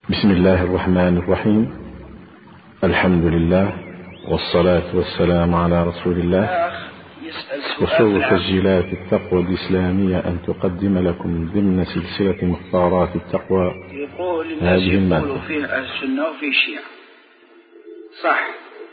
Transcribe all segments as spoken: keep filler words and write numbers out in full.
بسم الله الرحمن الرحيم. الحمد لله والصلاة والسلام على رسول الله. وسر تسجيلات التقوى الإسلامية أن تقدم لكم ضمن سلسلة مختارات التقوى يقول هذه المادة. يقول فيه أهل السنة وفيه الشيعة. صح.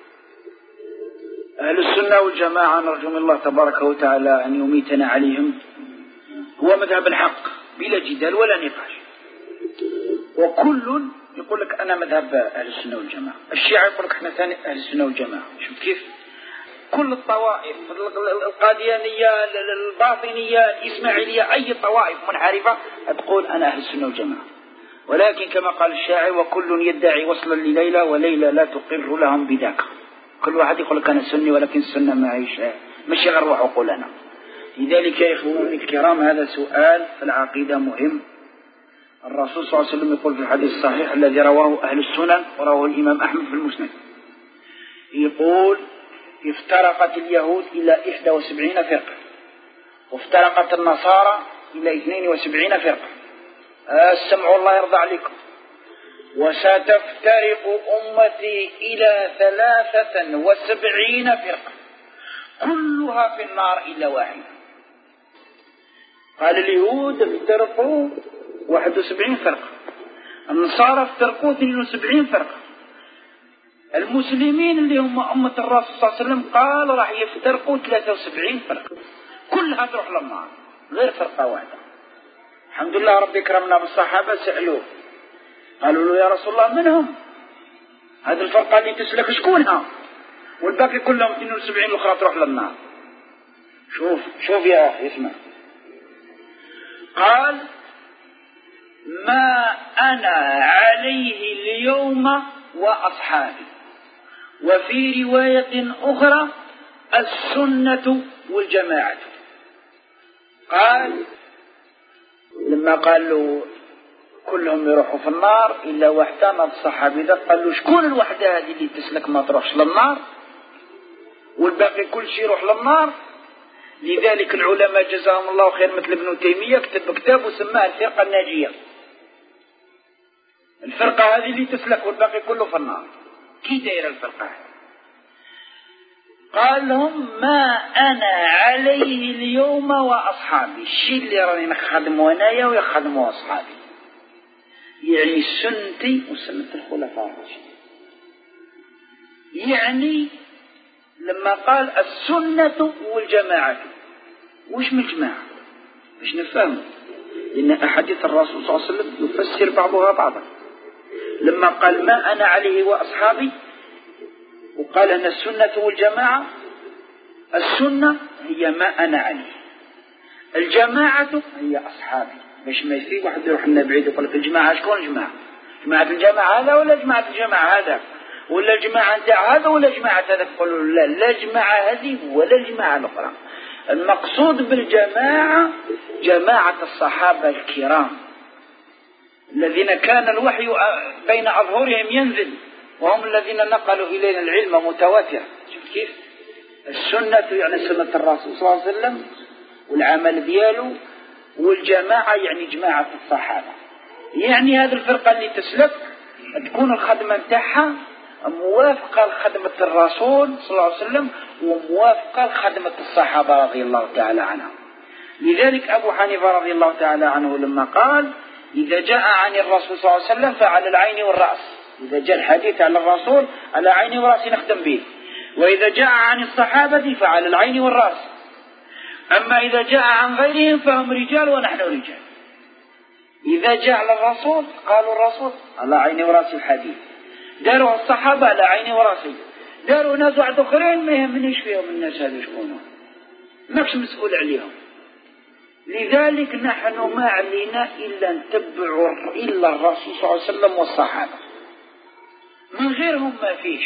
أهل السنة والجماعة نرجو من الله تبارك وتعالى أن يميتنا عليهم، هو مذهب الحق بلا جدال ولا نقاش، وكل يقول لك أنا مذهب أهل السنة والجماعة. الشيعة يقول لك احنا ثاني أهل السنة والجماعة. شوف كيف كل الطوائف، القاديانية، الباطنية، الإسماعيلية، أي طوائف منحرفة تقول أنا أهل السنة والجماعة، ولكن كما قال الشاعر وكل يدعي وصلا لليلى وليلى لا تقر لهم بذاك. كل واحد يقول لك أنا سني ولكن السنة معيش ماشي غير روح عقولنا. لذلك يا إخواني الكرام هذا سؤال في العقيدة مهم. الرسول صلى الله عليه وسلم يقول في الحديث الصحيح الذي رواه أهل السنن ورواه الإمام أحمد في المسند، يقول افترقت اليهود إلى إحدى وسبعين فرقة، وافترقت النصارى إلى اثنين وسبعين فرقة. السمع الله يرضى عليكم. وستفترق أمتي إلى ثلاثة وسبعين فرقة كلها في النار إلا واحدة. قال اليهود افترقوا واحد وسبعين فرقة، النصارى افترقوا اثنين وسبعين فرقة، المسلمين اللي هم أمة الرسول صلى الله عليه وسلم قال راح يفترقوا ثلاثة وسبعين فرقة كلها تروح للنار غير فرقة واحدة. الحمد لله ربي كرمنا بالصحابة، سألوه قالوا له يا رسول الله منهم هذه الفرقة اللي تسلك شكونها والباقي كلهم اثنين وسبعين الأخرى تروح للنار؟ شوف شوف يا أخي اسمع. قال ما أنا عليه اليوم وأصحابي، وفي رواية أخرى السنة والجماعة. قال لما قال له كلهم يروحوا في النار إلا واحدة من الصحابي ذا، قال له شكون الوحدة هذه اللي تسلك ما تروحش للنار والباقي كل شيء يروح للنار؟ لذلك العلماء جزاهم الله خير مثل ابن تيمية كتب كتاب وسماه الفرقة الناجية. الفرقة هذه اللي تسلك والباقي كله في النار. كي داير الفرقة هذه؟ قال لهم ما أنا عليه اليوم وأصحابي، الشيء اللي راني نخدمه أنايا ويخدمه أصحابي، يعني سنتي وسنة الخلفاء الراشدين. يعني لما قال السنة والجماعة وش من الجماعة؟ باش نفهم، لأن أحاديث الرسول صلى الله عليه وسلم يفسر بعضها بعضا. لما قال ما أنا عليه وأصحابي وقال أن السنة والجماعة، السنة هي ما أنا عليه، الجماعة هي أصحابي. باش ما يصير واحد يروح لنا بعيد يقول لك الجماعة شكون جماعة؟ جماعة الجماعة هذا ولا جماعة الجماعة هذا ولا جماعة نتاع هذا ولا جماعة هذا؟ تقولوا لا لا جماعة هذه ولا الجماعة الأخرى. المقصود بالجماعة جماعة الصحابة الكرام الذين كان الوحي بين أظهرهم ينزل، وهم الذين نقلوا إلينا العلم متواتر. شوف كيف السنة يعني سنة الرسول صلى الله عليه وسلم والعمل دياله، والجماعة يعني جماعة الصحابة. يعني هذه الفرقة اللي تسلك تكون الخدمة نتاعها موافقة لخدمة الرسول صلى الله عليه وسلم وموافقة لخدمة الصحابة رضي الله تعالى عنهم. لذلك أبو حنيفة رضي الله تعالى عنه لما قال إذا جاء عن الرسول صلى الله عليه وسلم فعلى العين والرأس، إذا جاء الحديث عن الرسول على عيني ورأسي نخدم به، وإذا جاء عن الصحابة فعلى العين والرأس، أما إذا جاء عن غيرهم فهم رجال ونحن رجال. إذا جاء على الرسول قالوا الرسول على عيني ورأسي الحديث، داروا الصحابة على عيني ورأسي، داروا ناس واحد آخرين ما يهمنيش فيهم الناس هذا شكونهم، ماكش مسؤول عليهم. لذلك نحن ما علينا إلا نتبع إلا الرسول صلى الله عليه وسلم والصحابة، من غيرهم ما فيش.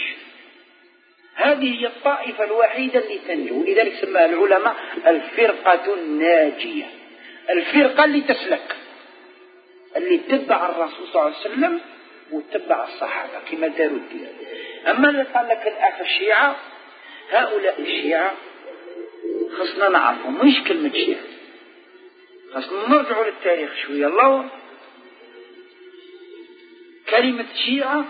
هذه هي الطائفة الوحيدة اللي تنجو، ولذلك سماها العلماء الفرقة الناجية، الفرقة اللي تسلك، اللي تتبع الرسول صلى الله عليه وسلم وتتبع الصحابة كما داروا الدين. أما اللي قال لك الأخ الشيعة، هؤلاء الشيعة خصنا نعرفهم مش كلمة شيعة، خصنا نرجعوا للتاريخ شوية. الله كلمة شيعة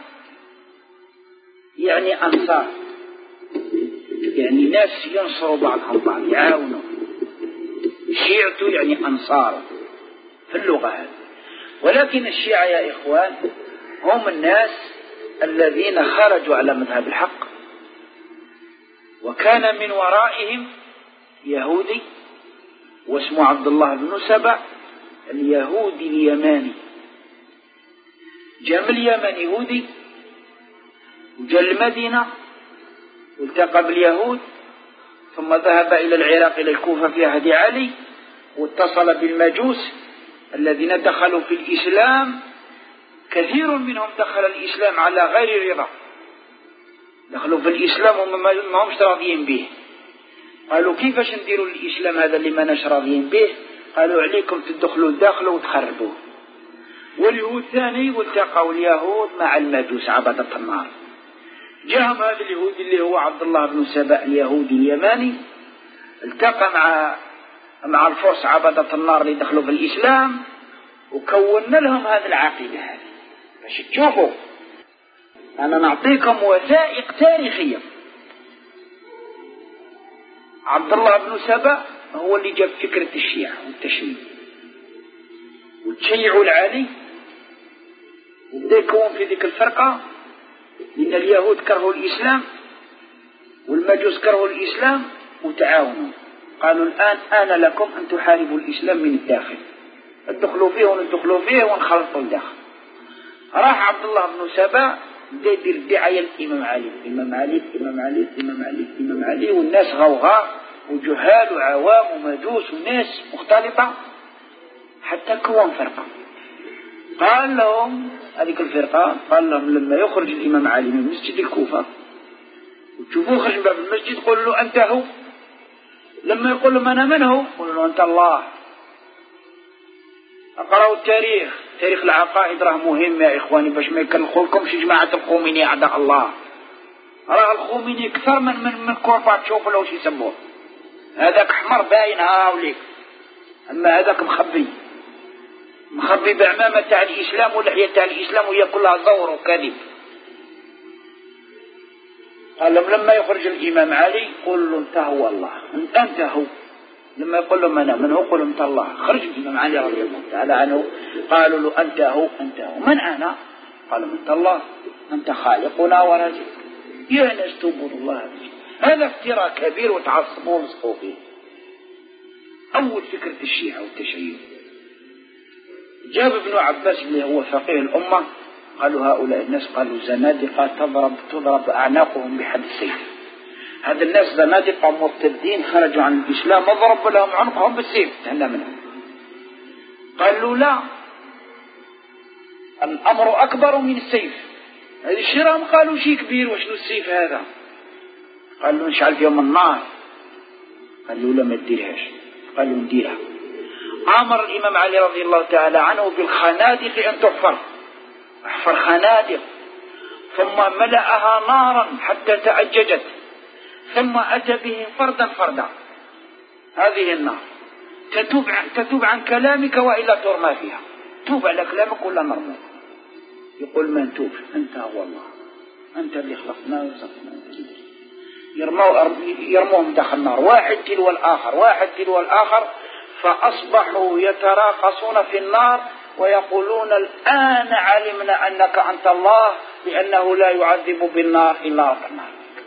يعني أنصار، يعني ناس ينصروا بعضهم بعض، يعاونوا. شيعته يعني أنصار في اللغة هذه. ولكن الشيعة يا إخوان هم الناس الذين خرجوا على مذهب الحق، وكان من ورائهم يهودي واسمه عبد الله بن سبأ اليهودي اليماني. جاء من اليمن يهودي وجاء المدينة والتقى باليهود، ثم ذهب إلى العراق إلى الكوفة في عهد علي، واتصل بالمجوس الذين دخلوا في الإسلام. كثير منهم دخل الإسلام على غير رضا، دخلوا في الإسلام وما همش راضيين به. قالوا كيفاش نديروا الإسلام هذا اللي ما ناش راضيين به؟ قالوا عليكم تدخلوا الداخل وتخربوه. واليهود ثاني والتقوا اليهود مع المجوس عبدة النار. جاءهم هذا اليهودي اللي هو عبد الله بن سبأ اليهودي اليماني، التقى مع مع الفرس عبدة النار اللي دخلوا في الإسلام، وكونا لهم هذه العقيدة هذه. باش تشوفوا أنا نعطيكم وثائق تاريخية. عبد الله بن سبأ هو اللي جاب فكرة الشيعة والتشيع والتشيع العالي، وبدأ يكون في ذيك الفرقة، لأن اليهود كرهوا الإسلام والمجوس كرهوا الإسلام وتعاونوا. قالوا الآن آن لكم أن تحاربوا الإسلام من الداخل، ادخلوا فيه وندخلوا فيه ونخلطوا الداخل. راح عبد الله بن سبأ بدا يدير دعاية الإمام علي، الإمام علي الإمام علي الإمام علي الإمام علي، والناس غوغاء وجهال وعوام ومجوس وناس مختلطة، حتى كون فرقة. قال لهم هذيك الفرقة، قال لهم لما يخرج الإمام علي من مسجد الكوفة وتشوفوه خرج من باب المسجد قولوا له أنت هو. لما يقول لهم أنا من هو؟ قولوا له أنت الله. اقرأوا التاريخ، تاريخ العقائد راه مهم يا إخواني، باش ما يكلخولكمش جماعة الخوميني أعداء الله. راه الخوميني أكثر من من من كورباتشوف ولا وش يسموه. هذاك أحمر باين هاوليك، أما هذاك مخبي مخبي بعمامة تاع الإسلام ولحية تاع الإسلام، وهي كلها زور وكذب. قال لهم لما يخرج الإمام علي قل له أنت هو الله، أنت هو. لما يقول لهم أنا من هو؟ قل له أنت الله. خرج الإمام علي رضي الله تعالى عنه، قالوا له أنت هو أنت هو. من أنا؟ قال أنت الله، أنت خالقنا ورازقنا. يا ناس توبوا الله، هذا افتراء كبير وتعصبوا ومسخوا فيه. أول فكرة الشيعة والتشيع. جاب ابن عباس اللي هو فقيه الأمة، قالوا هؤلاء الناس قالوا زنادقة تضرب تضرب أعناقهم بحد السيف. هذا الناس زنادقة مرتدين خرجوا عن الإسلام، اضرب لهم عنقهم بالسيف تهنا منهم. قالوا لا، الأمر أكبر من السيف. هذه الشرام قالوا شيء كبير، وشنو السيف هذا؟ قالوا نشعل فيهم النار. قالوا لا ما تديرهاش. قالوا نديرها. أمر الإمام علي رضي الله تعالى عنه بالخنادق أن تحفر، احفر خنادق، ثم ملأها نارا حتى تأججت، ثم أتى به فردا فردا. هذه النار تتوب عن, تتوب عن كلامك وإلا ترمى فيها. توب على كلامك ولا نرمى. يقول ما نتوب، أنت هو الله، أنت اللي خلقنا ورزقنا. يرموهم داخل النار، واحد تلو الآخر واحد تلو الآخر، فأصبحوا يتراقصون في النار ويقولون الآن علمنا أنك أنت الله، لأنه لا يعذب بالنار إلا رب النار.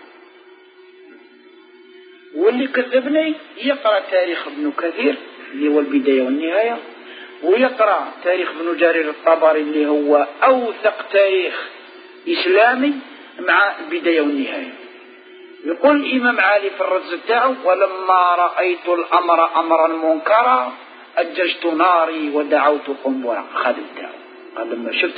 واللي كذبني يقرأ تاريخ ابن كثير اللي هو البداية والنهاية، ويقرأ تاريخ ابن جرير الطبري اللي هو أوثق تاريخ إسلامي مع البداية والنهاية. يقول الإمام علي في الرز بتاعه ولما رأيت الأمر أمرا منكرا أججت ناري ودعوت قنبرا. خدمته قال لما شفت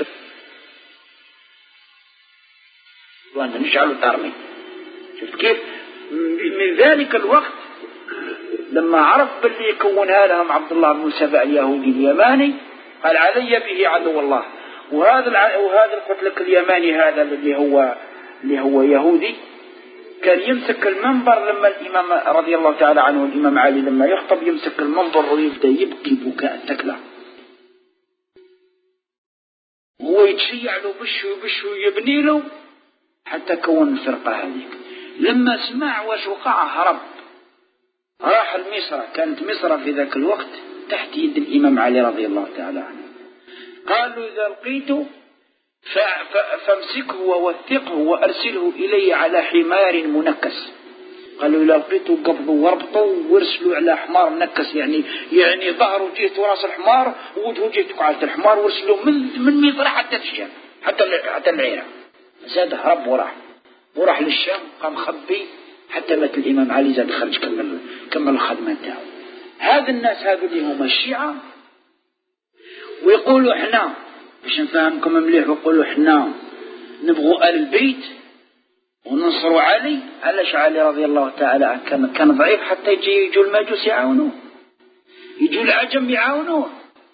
وأنا نشعل ترمي. شفت كيف من ذلك الوقت لما عرف باللي يكونها لهم عبد الله بن سبأ اليهودي اليماني قال علي به عدو الله. وهذا وهذا قلت لك اليماني هذا اللي هو اللي هو يهودي كان يمسك المنبر لما الإمام رضي الله تعالى عنه الإمام علي لما يخطب يمسك المنبر ويبدأ يبكي بكاء تكلى. هو ويتشيع له بش وبش ويبني له حتى كون الفرقة هذيك. لما سمع واش وقع هرب، راح لمصر. كانت مصر في ذاك الوقت تحت يد الإمام علي رضي الله تعالى عنه. قالوا إذا لقيته فامسكه ووثقه وأرسله إلي على حمار منكس. قالوا إذا لقيته قبضوا وربطوا وارسلوا على حمار منكس، يعني يعني ظهره جهة راس الحمار ووجهه جهة قاعدة الحمار، وارسلوا من من مصر حتى الشام حتى حتى العراق. زاد هرب وراح وراح للشام، قام خبي حتى مات الإمام علي. زاد خرج كمل كمل الخدمة تاعو. هذا الناس هذو اللي هما الشيعة ويقولوا احنا باش نفهمكم مليح، ويقولوا احنا نبغوا آل البيت وننصروا علي. علاش علي رضي الله تعالى عنه كان كان ضعيف حتى يجي يجوا المجوس يعاونوه، يجوا العجم يعاونوه؟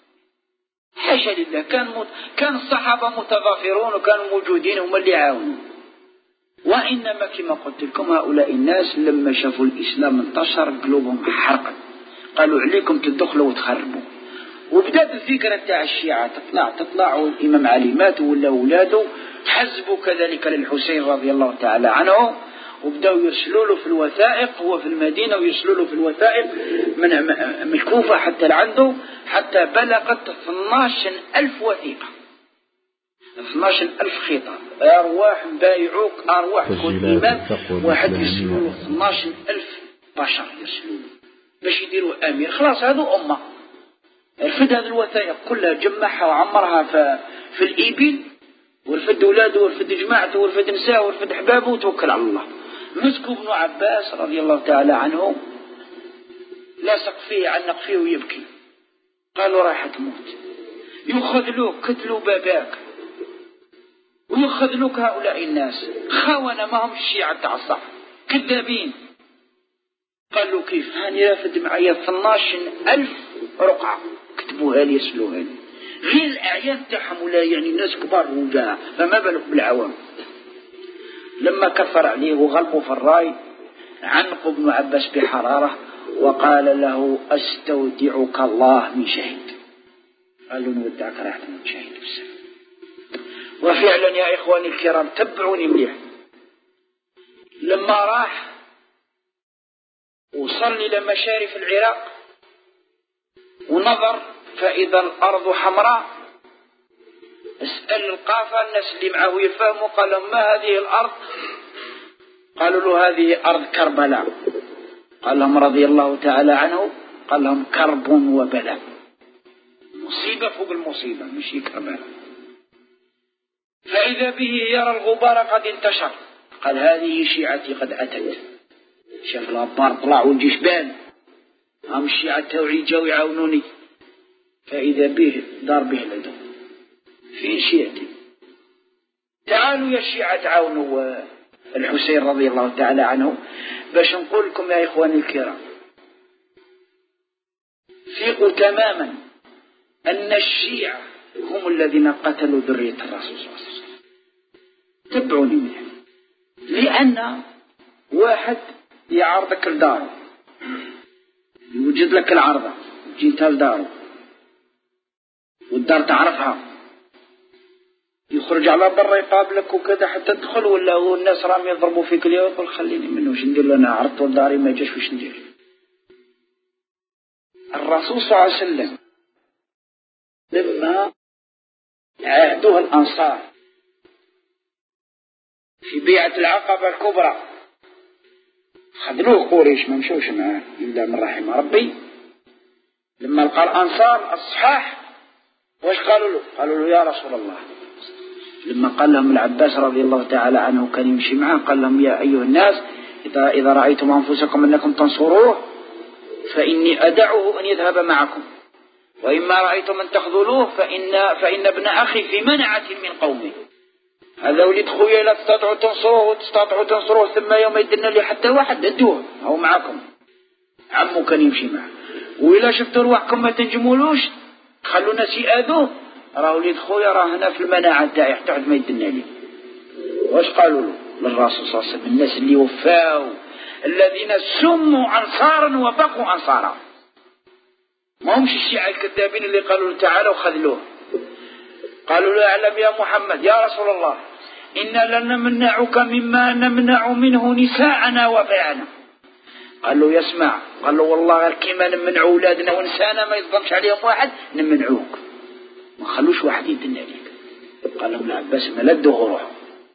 حاشا لله. كان مت... كان الصحابة متضافرون وكانوا موجودين هم اللي يعاونوا. وإنما كما قلت لكم هؤلاء الناس لما شافوا الإسلام انتشر قلوبهم حرقت، قالوا عليكم تدخلوا وتخربوا. وبدأت الفكرة تاع الشيعة تطلع تطلع والإمام علي مات ولا أولاده حزبوا كذلك للحسين رضي الله تعالى عنه، وبدأوا يرسلوا له في الوثائق. هو في المدينة ويرسلوا له في الوثائق من من الكوفة حتى لعنده، حتى بلغت اثناش ألف وثيقة، اثناش ألف خطاب. أرواح بايعوك، أرواح كل إمام واحد يرسلوا له اثناش ألف بشر يرسلوا باش يديروا أمير. خلاص هذو أمة. رفد هذه الوثائق كلها جمعها وعمرها في, في الإبل، ورفد أولاده ورفد جماعته ورفد نساء ورفد أحبابه وتوكل على الله. مسكوا ابن عباس رضي الله تعالى عنه لاصق فيه عنق فيه ويبكي. قالوا راح تموت. يخذلوك قتلوا باباك ويخذلوك هؤلاء الناس خونة ما هم الشيعة تاع الصح كذابين. قالوا كيف؟ هاني رافد معايا اثناش ألف رقعة كتبوها لي يسلوها لي غير الأعيان تاعهم، ولا يعني الناس كبار وجاء، فما بالك بالعوام. لما كفر عليه وغلبوا في الراي عنقوا ابن عباس بحرارة وقال له أستودعك الله من شهيد. قال له نودعك راح تموت شهيد بالسلام. وفعلا يا إخواني الكرام تبعوني مليح، لما راح وصل إلى مشارف العراق ونظر فإذا الأرض حمراء، اسأل القافة الناس اللي معه يفهموا. قال لهم ما هذه الأرض؟ قالوا له هذه أرض كربلاء. قال لهم رضي الله تعالى عنه، قال لهم كرب وبلاء، مصيبة فوق المصيبة مش كربلاء. فإذا به يرى الغبار قد انتشر. قال هذه شيعتي قد أتت. شاف الغبار طلع والجيش بان، هم الشيعة توعي جاو يعاونوني. فإذا به دار به العدو. فين شيعتي؟ تعالوا يا الشيعة تعاونوا الحسين رضي الله تعالى عنه. باش نقول لكم يا إخواني الكرام ثقوا تماما أن الشيعة هم الذين قتلوا ذرية الرسول صلى الله عليه وسلم. تبعوني منه. لأن واحد يعرضك لداره، يوجد لك العرضة جيت لداره والدار تعرفها، يخرج على برا يقابلك وكذا حتى تدخل، ولا والناس راهم يضربوا فيك اليوم يقول خليني منه وش ندير، انا عرضت داري ما جاش وش ندير. الرسول صلى الله عليه وسلم لما عاهدوه الأنصار في بيعة العقبة الكبرى خذلوه قريش ما مشوش معاه إلا من رحم ربي. لما لقى الأنصار الصحاح واش قالوا له؟ قالوا له يا رسول الله. لما قال لهم العباس رضي الله تعالى عنه كان يمشي معه، قال لهم يا أيها الناس إذا, إذا رأيتم أنفسكم أنكم تنصروه فإني أدعه أن يذهب معكم، وإما رأيتم أن تخذلوه فإن, فإن ابن أخي في منعة من قومه. هذا ولد خويا لا تستطيعوا تنصروه وتستطيعوا تنصروه ثم يوم يدنا لي حتى واحد ادوه أو معكم. عمو كان يمشي معه. وإلا شفتوا رواحكم ما تنجمولوش خلوا ناس يأذوه، راه ولد خويا راه هنا في المناعة تاعي حتى واحد ما يدنا لي. واش قالوا له للرسول صلى الله عليه وسلم؟ الناس اللي وفاوا الذين سموا أنصارا وبقوا أنصارا، ما همش الشيعة الكذابين اللي قالوا له تعالوا وخذلوه. قالوا لا أعلم يا محمد يا رسول الله إنا لنمنعك مما نمنع منه نساءنا وبيعنا. قال له يسمع، قال له والله كيما نمنع أولادنا ونسانا ما يظلمش عليهم واحد نمنعوك ما خلوش واحد يدن عليك. قال لهم لا بس ما لدوه روحه.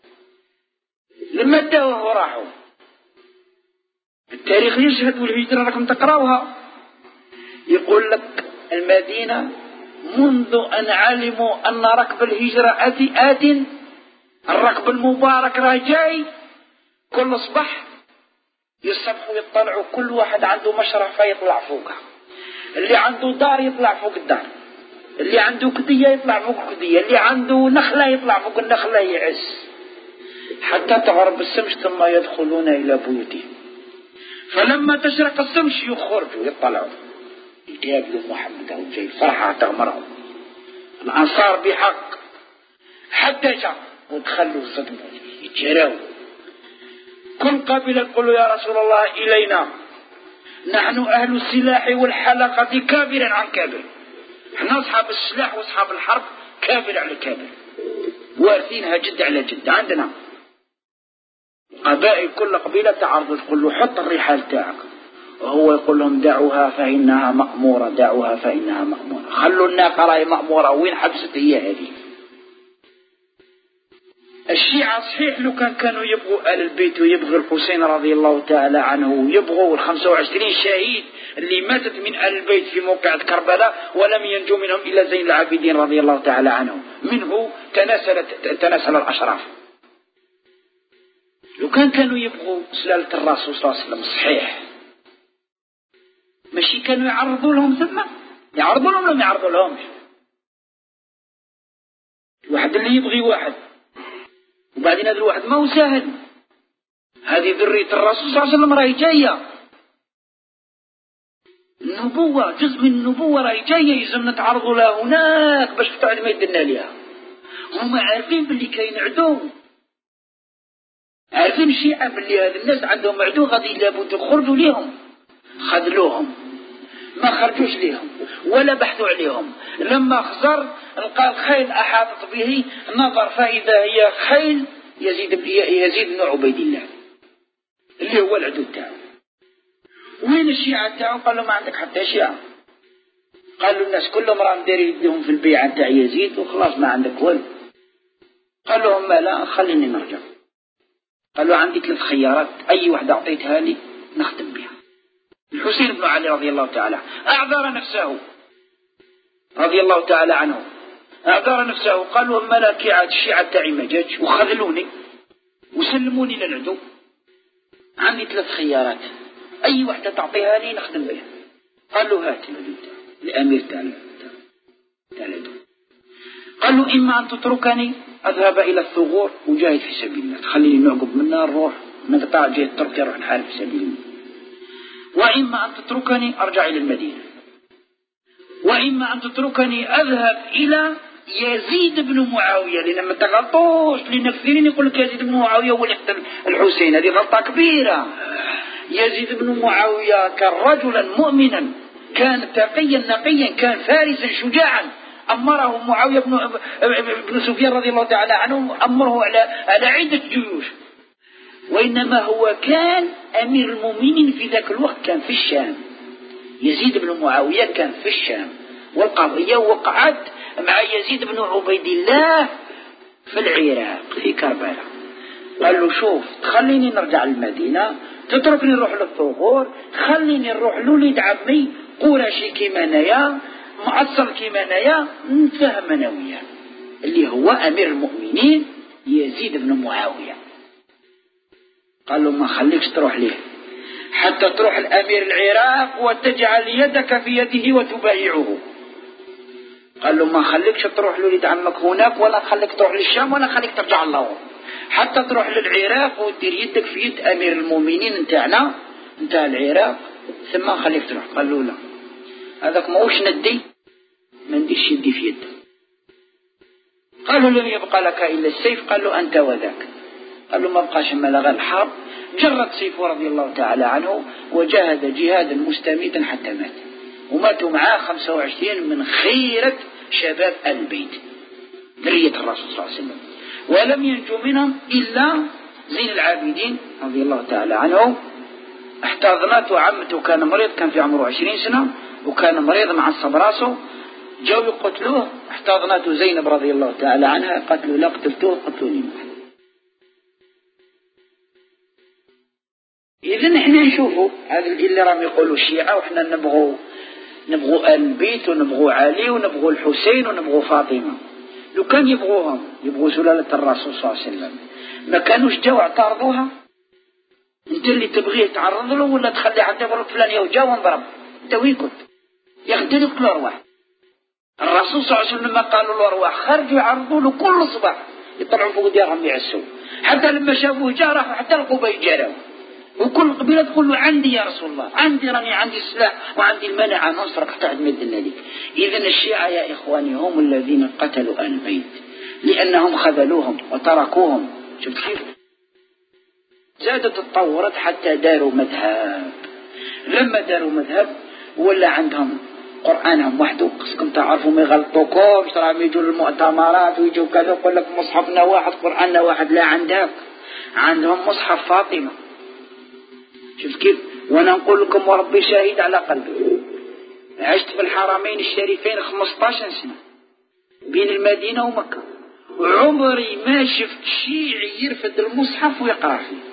لما ادوه راحوا التاريخ يشهد والهجرة راكم تقراوها يقول لك المدينة منذ أن علموا أن ركب الهجرة آتي آت الركب المبارك راه جاي كل صبح يصبحوا يطلعوا كل واحد عنده مشرفة يطلع فوقها، اللي عنده دار يطلع فوق الدار، اللي عنده كدية يطلع فوق الكدية، اللي عنده نخلة يطلع فوق النخلة يعس حتى تغرب الشمس ثم يدخلون إلى بيوتهم. فلما تشرق الشمس يخرجوا يطلعوا يقابلوا محمد أو جاي فرحة تغمرهم الأنصار بحق حتى جاء ودخلوا صدموا يتجراوا. كل قبيلة يقولوا يا رسول الله إلينا نحن أهل السلاح والحلقة كابر عن كابر، احنا أصحاب السلاح وأصحاب الحرب كابر على كابر وارثينها جد على جد. عندنا قبائل كل قبيلة تعرض تقول له حط الرحال تاعك وهو يقول لهم دعوها فإنها مأمورة دعوها فإنها مأمورة، خلوا الناقة راهي مأمورة وين حبست هي هذه. الشيعة صحيح لو كان كانوا يبغوا آل البيت ويبغوا الحسين رضي الله تعالى عنه ويبغوا الخمسة وعشرين شهيد اللي ماتت من آل البيت في موقعة كربلاء ولم ينجو منهم إلا زين العابدين رضي الله تعالى عنه، منه تناسل, تناسل الأشراف. لو كان كانوا يبغوا سلالة الرسول صلى الله عليه وسلم صحيح ماشي كانوا يعرضوا لهم ثم يعرضوا لهم لم يعرضوا لهمش. الواحد اللي يبغي واحد وبعدين هذا الواحد ما هو سهل، هذه ذرية الرسول صلى الله عليه وسلم راهي جاية، النبوة جزء من النبوة راهي جاية يلزم نتعرضوا لها هناك باش تعلم ما يدنا لها. هم عارفين باللي كاين عدو، عارفين الشيعة باللي هذا الناس عندهم عدو غادي لابد يخرجوا ليهم، خذلوهم ما خرجوش ليهم ولا بحثوا عليهم. لما خزر لقى الخيل أحاطت به نظر فإذا هي خيل يزيد يزيد بن عبيد الله اللي هو العدو تاعه. وين الشيعة تاعه؟ قال له ما عندك حتى شيعة. قالوا الناس كلهم راهم دايرين يديهم في البيعة تاع يزيد وخلاص ما عندك والو. قال لهم ما لا خليني نرجع. قالوا عندي ثلاث خيارات أي واحدة أعطيتها لي نخدم بها. الحسين بن علي رضي الله تعالى أعذر نفسه رضي الله تعالى عنه أعذر نفسه. قالوا أما لا كي عاد الشيعة تاعي ما جاتش وخذلوني وسلموني للعدو، عندي ثلاث خيارات أي واحدة تعطيها لي نخدم بها. قالوا هات الأمير تاعي تاع العدو. قالوا إما أن تتركني أذهب إلى الثغور وجاهد في سبيل الله، تخليني نعقب منها نروح نقطع جهة تركيا نروح نحارب في سبيل الله، وإما أن تتركني أرجع إلى المدينة، وإما أن تتركني أذهب إلى يزيد بن معاوية. لأن ما تغلطوش لأن كثيرين يقول لك يزيد بن معاوية هو اللي قتل الحسين، هذه غلطة كبيرة. يزيد بن معاوية كان رجلا مؤمنا، كان تقيا نقيا، كان فارسا شجاعا، أمره معاوية بن, بن سفيان رضي الله تعالى عنه أمره على على عدة جيوش، وإنما هو كان أمير المؤمنين في ذاك الوقت كان في الشام. يزيد بن معاوية كان في الشام والقضية وقعت مع يزيد بن عبيد الله في العراق في كربلاء. قال له شوف تخليني نرجع المدينة، تتركني نروح للثغور، خليني نروح لوليد عمي قرشي كيما انايا معصر كيما انايا نتفاهم انا وياه اللي هو أمير المؤمنين يزيد بن معاوية. قال له ما خليكش تروح ليه حتى تروح الأمير العراق وتجعل يدك في يده وتبايعه. قال له ما خليكش تروح لوليد عمك هناك ولا خليك تروح للشام ولا خليك ترجع الله، حتى تروح للعراق وتدير يدك في يد أمير المؤمنين نتاعنا نتاع العراق ثم خليك تروح. قال له لا هذاك ماهوش ندي ما نديش يدي في يده. قالوا لم يبقى لك إلا السيف. قال له أنت وذاك. قال له ما بقاش ما لغى الحرب، جرد سيفه رضي الله تعالى عنه وجاهد جهادا مستميتا حتى مات، وماتوا معاه خمسة وعشرين من خيرة شباب البيت ذرية ذرية الرسول صلى الله عليه وسلم، ولم ينجو منهم إلا زين العابدين رضي الله تعالى عنه. احتضنته عمته، كان مريض، كان في عمره عشرين سنة وكان مريض معصب راسه، جاءوا يقتلوه، احتضنته زينب رضي الله تعالى عنها، قتلوا لا قتلتوه قتلوني. إذن احنا نشوفوا هذا اللي راهم يقولوا الشيعة، وإحنا نبغوا نبغوا آل البيت ونبغوا علي ونبغوا الحسين ونبغوا فاطمة. لو كان يبغوهم يبغوا سلالة الرسول صلى الله عليه وسلم ما كانوش جاوا اعترضوها. انت اللي تبغيه تعرض له ولا تخلي حتى يقول فلان يا جا وانضرب؟ انت وين كنت؟ يختلف كل الارواح. الرسول صلى الله عليه وسلم لما قالوا الارواح خرجوا يعرضوا له كل صباح، يطلعوا فوق ديارهم يعسوا، حتى لما شافوه جا راحوا حتى القبه يجاروا، وكل قبيله تقول له عندي يا رسول الله، عندي راني عندي السلاح وعندي المنعه نصرك حتى عند مدنا لك. اذا الشيعة يا اخواني هم الذين قتلوا آل البيت لانهم خذلوهم وتركوهم. شفت كيف؟ زادت تطورت حتى داروا مذهب. لما داروا مذهب ولا عندهم قرآنهم وحده، خصكم تعرفوا ما يغلطوكمش، راهم يجوا للمؤتمرات ويجوا كذا يقول لك مصحفنا واحد قرآننا واحد. لا، عندك عندهم مصحف فاطمة. شفت كيف؟ وانا نقول لكم وربي شاهد على قلبي، عشت في الحرمين الشريفين خمسة عشر سنة بين المدينة ومكة، وعمري ما شفت شيعي يرفد المصحف ويقرأ فيه.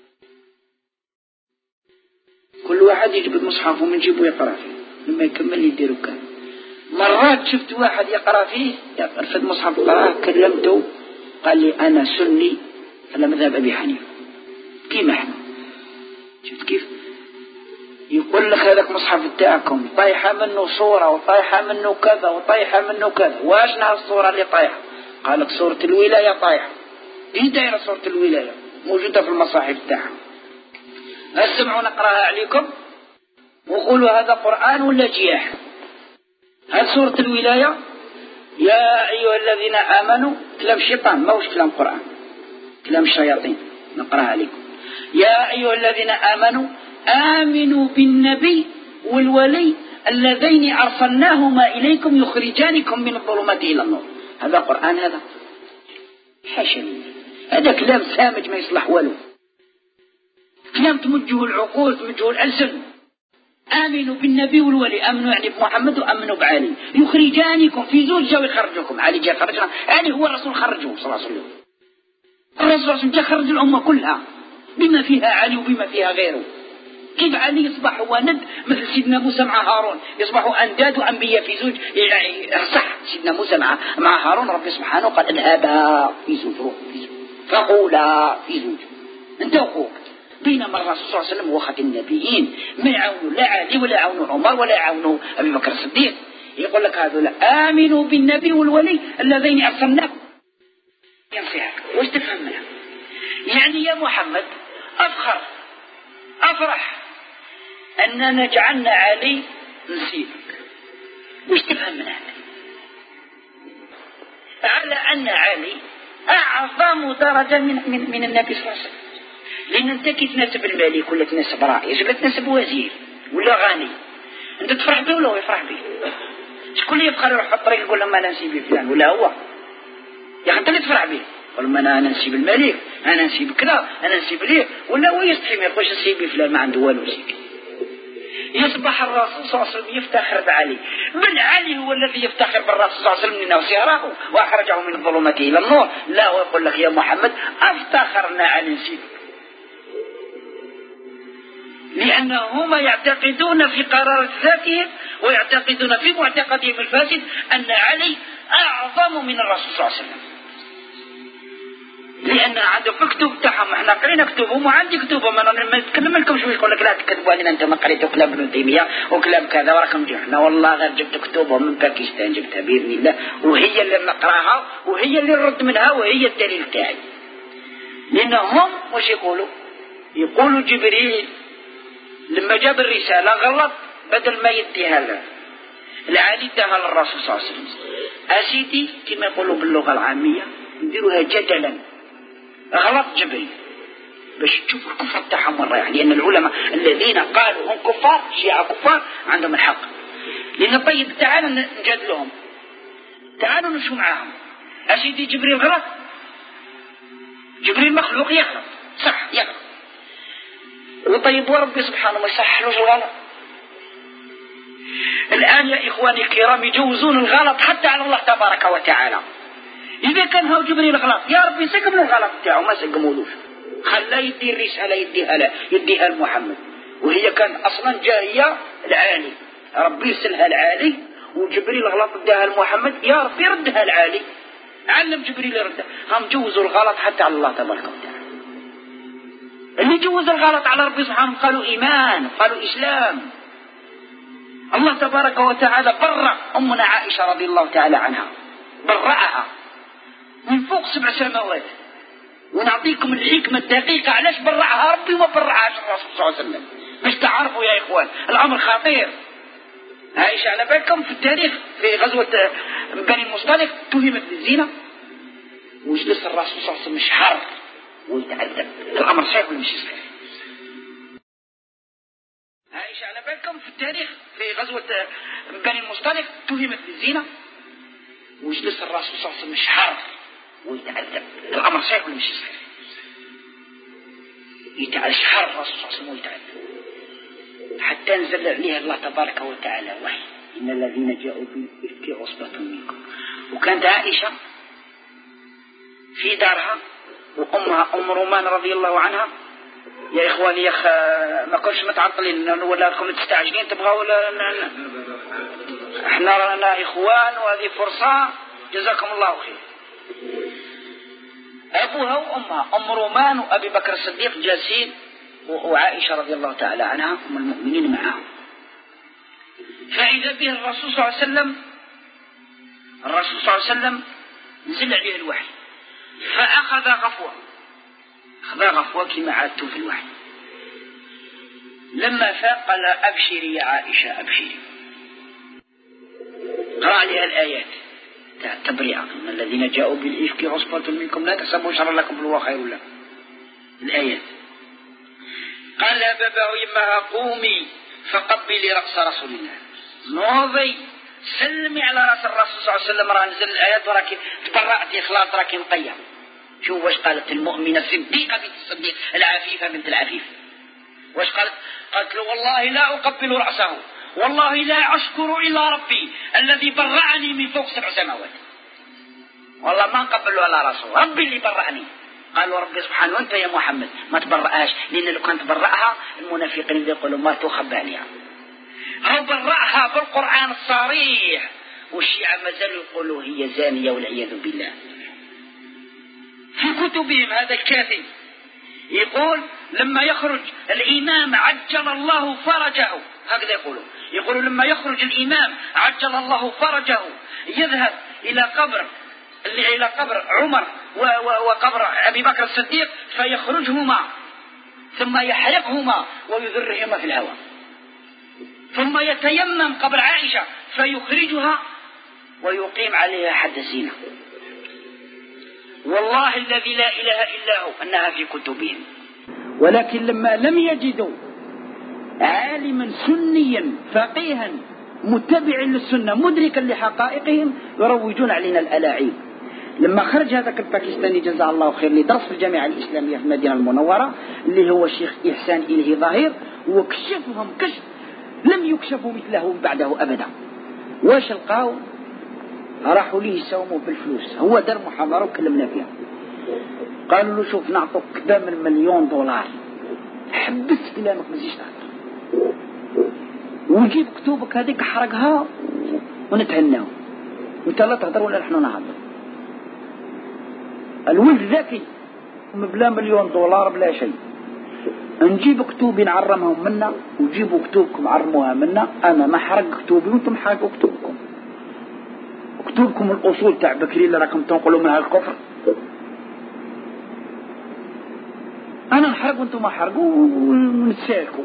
كل واحد يجيب المصحف ومن جيبه يقرأ فيه لما يكمل يديروا كان. مرات شفت واحد يقرأ فيه يرفد مصحف قرأه، كلمته قال لي أنا سني على مذهب أبي حنيفة كيما احنا. شفت كيف؟ يقول لك هذاك مصحف بتاعكم طايحة منه صورة وطايحة منه كذا وطايحة منه كذا. واشنا الصورة اللي طايحة؟ قال لك صورة الولاية طايحة. ايه دايرة صورة الولاية؟ موجودة في المصاحف بتاعها. اسمعوا نقراها عليكم وقولوا هذا قرآن ولا جياح. هل سورة الولاية يا أيها الذين آمنوا كلام شيطان، ما هوش كلام قرآن، كلام الشياطين. نقراها عليكم. يا أيها الذين آمنوا آمنوا بالنبي والولي اللذين أرسلناهما إليكم يخرجانكم من الظلمات إلى النور. هذا قرآن؟ هذا حاشا، هذا كلام سامج ما يصلح والو، كلام تمجه العقول تمجه الألسن. آمنوا بالنبي والولي، آمنوا يعني بمحمد وآمنوا بعلي، يخرجانكم في زوج جاء يخرجكم. علي جاء خرجنا، يعني هو الرسول خرجه صلى الله عليه وسلم. الرسول صلى الله عليه وسلم جاء خرج الأمة كلها بما فيها علي وبما فيها غيره. كيف علي يصبح هو ند مثل سيدنا موسى مع هارون، يصبحوا أنداد وأنبياء في زوج؟ يعني صح سيدنا موسى مع مع هارون ربي سبحانه قال اذهبا في زوج، روح في زوج، فقولا في زوج انت واخوك. بينما الرسول صلى الله عليه وسلم هو خاتم النبيين، ما يعاونوا لا علي ولا يعاونوا عمر ولا يعاونوا أبي بكر الصديق. يقول لك هذول آمنوا بالنبي والولي الذين أرسلناكم. ينفعك وش تفهم منها؟ يعني يا محمد أفخر أفرح أننا جعلنا علي نسيبك. وش تفهم من هذا؟ على أن علي أعظم درجة من, من, من النبي صلى الله عليه وسلم. لأن أنت كي تناسب الملك ولا تناسب رئيس ولا تناسب وزير ولا غني، أنت تفرح به ولا هو يفرح به؟ شكون اللي يبقى يروح في الطريق يقول لهم أنا نسيب فلان ولا هو؟ يا أخي أنت اللي تفرح به، يقول لهم أنا أنا نسيب الملك، أنا نسيب كذا، أنا نسيب ليه، ولا هو يستحي ما يقولش نسيب فلان ما عنده والو سيك. يصبح الرسول صلى الله عليه وسلم يفتخر بعلي، بل علي هو الذي يفتخر بالرسول صلى الله عليه وسلم لأنه سيراه وأخرجه من الظلمات إلى النور. لا، ويقول لك يا محمد أفتخرنا على نسيبك، لأنهم يعتقدون في قرار ذاتهم ويعتقدون في معتقدهم الفاسد أن علي أعظم من الرسول صلى الله عليه وسلم، لأن عنده في كتب تاعهم. احنا قرينا كتبهم وعندي كتبهم، انا ما نتكلم لكم شويه يقول لك لا تكذبوا علينا انت ما قريتوا كلام ابن تيميه وكلام كذا وراكم جي. احنا والله غير جبت كتبهم من باكستان، جبتها باذن الله، وهي اللي نقراها وهي اللي نرد منها وهي الدليل تاعي. لانهم واش يقولوا؟ يقولوا جبريل لما جاب الرساله غلط، بدل ما يديها له العالي اداها للرسول صلى الله عليه وسلم. اسيدي كما يقولوا باللغه العاميه نديروها جدلا، غلط جبريل باش تشوف الكفر تاعهم وين رايح. لان العلماء الذين قالوا هم كفار شيعة كفار عندهم الحق. لان طيب تعالوا نجادلهم، تعالوا نمشوا معاهم، أسيدي جبريل غلط؟ جبريل مخلوق يغلط، صح يغلط. وطيب وربي سبحانه ما يصحلوش الغلط. الآن يا إخواني الكرام يجوزون الغلط حتى على الله تبارك وتعالى. إذا كان هو جبريل غلط يا ربي سقم له الغلط بتاعه، ما سقمولوش، خلاه يدي الرسالة يديها له يديها لمحمد، وهي كان أصلا جاية العالي، ربي يرسلها العالي، وجبريل غلط اداها لمحمد، يا ربي ردها العالي، علم جبريل يردها. هم جوزوا الغلط حتى على الله تبارك وتعالى. اللي جوز الغلط على ربي سبحانه قالوا إيمان، قالوا إسلام. الله تبارك وتعالى برأ أمنا عائشة رضي الله تعالى عنها، برأها من فوق سبع سماوات. ونعطيكم الحكمة الدقيقة علاش برأها ربي وما برأهاش الرسول صلى الله عليه وسلم، باش تعرفوا يا إخوان الأمر خطير. عائشة على بالكم في التاريخ في غزوة بني المصطلق تهمت بالزنا، وجلس الرسول صلى الله عليه وسلم شهر ويتعذب. الأمر صحيح ولا مش صحيح؟ عائشة على بالكم في التاريخ في غزوة بني المصطلق تهمت بالزنا، وجلس الرسول صلى الله عليه وسلم شهر ويتعذب. الأمر صحيح ولا مش صحيح؟ يتعذب شهر الرسول صلى الله عليه وسلم ويتعذب، حتى نزل عليها الله تبارك وتعالى وحي إن الذين جاءوا بالإفك عصبة منكم. وكانت عائشة في دارها وأمها أم رومان رضي الله عنها. يا إخواني يا أخ ما كنتش متعطلين ولا كنتم تستعجلين تبغوا ولا احنا رانا إخوان وهذه فرصة، جزاكم الله خير. أبوها وأمها أم رومان وأبي بكر الصديق جالسين وعائشة رضي الله تعالى عنها أم المؤمنين معهم. فإذا به الرسول صلى الله عليه وسلم الرسول صلى الله عليه وسلم نزل عليه الوحي، فأخذ غفوة أخذ غفوة كما عادته في الوحي. لما فاق قال أبشري يا عائشة أبشري، قرأ عليها الآيات تبرئة من الذين جاءوا بالإفك عصبة منكم لا تحسبوا شرا لكم بل هو خير لكم. الآيات قال يا بابا يمها قومي فقبلي رأس رسول الله، نوضي سلمي على رأس الرسول صلى الله عليه وسلم. راه نزل الآيات وراكي تبرأتي خلاص راكي نقية. شوف واش قالت المؤمنة الصديقة بنت الصديق العفيفة بنت العفيف، واش قالت؟ قالت له والله لا أقبل رأسه، والله لا أشكر إلا ربي الذي برعني من فوق سبع سماوات. والله ما نقبله على رأسه، ربي اللي برعني. قالوا ربي سبحانه وانت يا محمد ما تبرأهاش، لأن لو كان تبرأها المنافقين اللي يقولوا ما تخبى عليها. هو برأها بالقرآن الصريح، والشيعة ما زالوا يقولوا هي زانية والعياذ بالله. في كتبهم هذا الكافي يقول لما يخرج الإمام عجل الله فرجه، هكذا يقولوا يقولوا لما يخرج الإمام عجل الله فرجه يذهب إلى قبر إلى قبر عمر وقبر أبي بكر الصديق فيخرجهما ثم يحرقهما ويذرهما في الهواء، ثم يتيمم قبر عائشة فيخرجها ويقيم عليها حد الزنا. والله الذي لا إله إلا هو أنها في كتبهم. ولكن لما لم يجدوا عالما سنيا فقيها متبعا للسنة مدركا لحقائقهم يروجون علينا الألاعيب. لما خرج هذاك الباكستاني جزاه الله خير اللي درس في الجامعة الإسلامية في المدينة المنورة اللي هو الشيخ إحسان إلهي ظاهر، وكشفهم كشف لم يكشفوا مثله بعده أبدا. واش لقاو؟ راحوا ليه يساوموا بالفلوس. هو دار محاضرة وكلمنا فيها، قالوا له شوف نعطوك كذا من مليون دولار حبس كلامك ما تزيدش تهضر، ونجيب كتبك هذيك حرقها ونتهناو، وانت لا تهضر ولا نحن نهضر. الولد ذكي بلا مليون دولار بلا شيء، نجيب كتوبي نعرمهم منا وجيبوا كتبكم عرموها منا. انا ما حرق كتوبي وانتم حرقوا كتبكم. كتبكم الأصول تاع بكري اللي راكم تنقلوا منها الكفر، أنا نحرق وانتم ما حرقوا ونتسالكوا.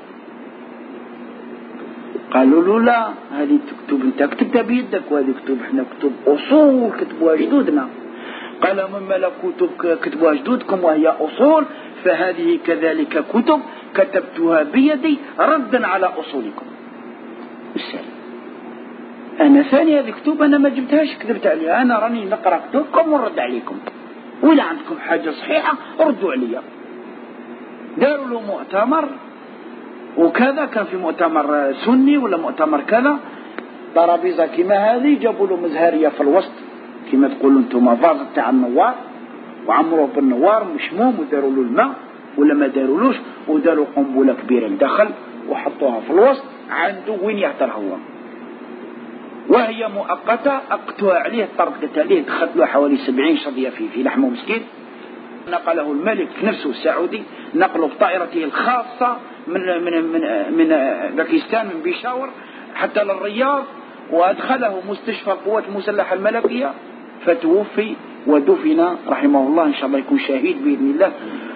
قالوا له لا هذه تكتب انت كتبتها بيدك، وهذه كتب احنا كتب أصول كتبوها جدودنا. قال مما لا كتب كتبوها جدودكم وهي أصول فهذه كذلك كتب كتبتها بيدي ردا على أصولكم. السلام أنا ثاني هذه كتب أنا ما جبتهاش كذبت عليها، أنا راني نقرأ كتبكم ونرد عليكم، وإذا عندكم حاجة صحيحة ردوا عليها. داروا له مؤتمر وكذا، كان في مؤتمر سني ولا مؤتمر كذا، طرابيزة كما هذه جابوا له مزهرية في الوسط كما تقولوا انتم، فاز تاع النوار وعمروه بالنوار مشموم، وداروا له الماء ولا ما دارولوش، وداروا قنبلة كبيرة لدخل وحطوها في الوسط عنده وين يعتر هو، وهي مؤقتة أقتوى عليه الطرد عليه، دخلت له حوالي سبعين شظية في في لحمه مسكين. نقله الملك نفسه السعودي، نقله بطائرته الخاصة من من من من باكستان من بيشاور حتى للرياض، وأدخله مستشفى القوات المسلحة الملكية فتوفي ودفن رحمه الله، إن شاء الله يكون شهيد بإذن الله.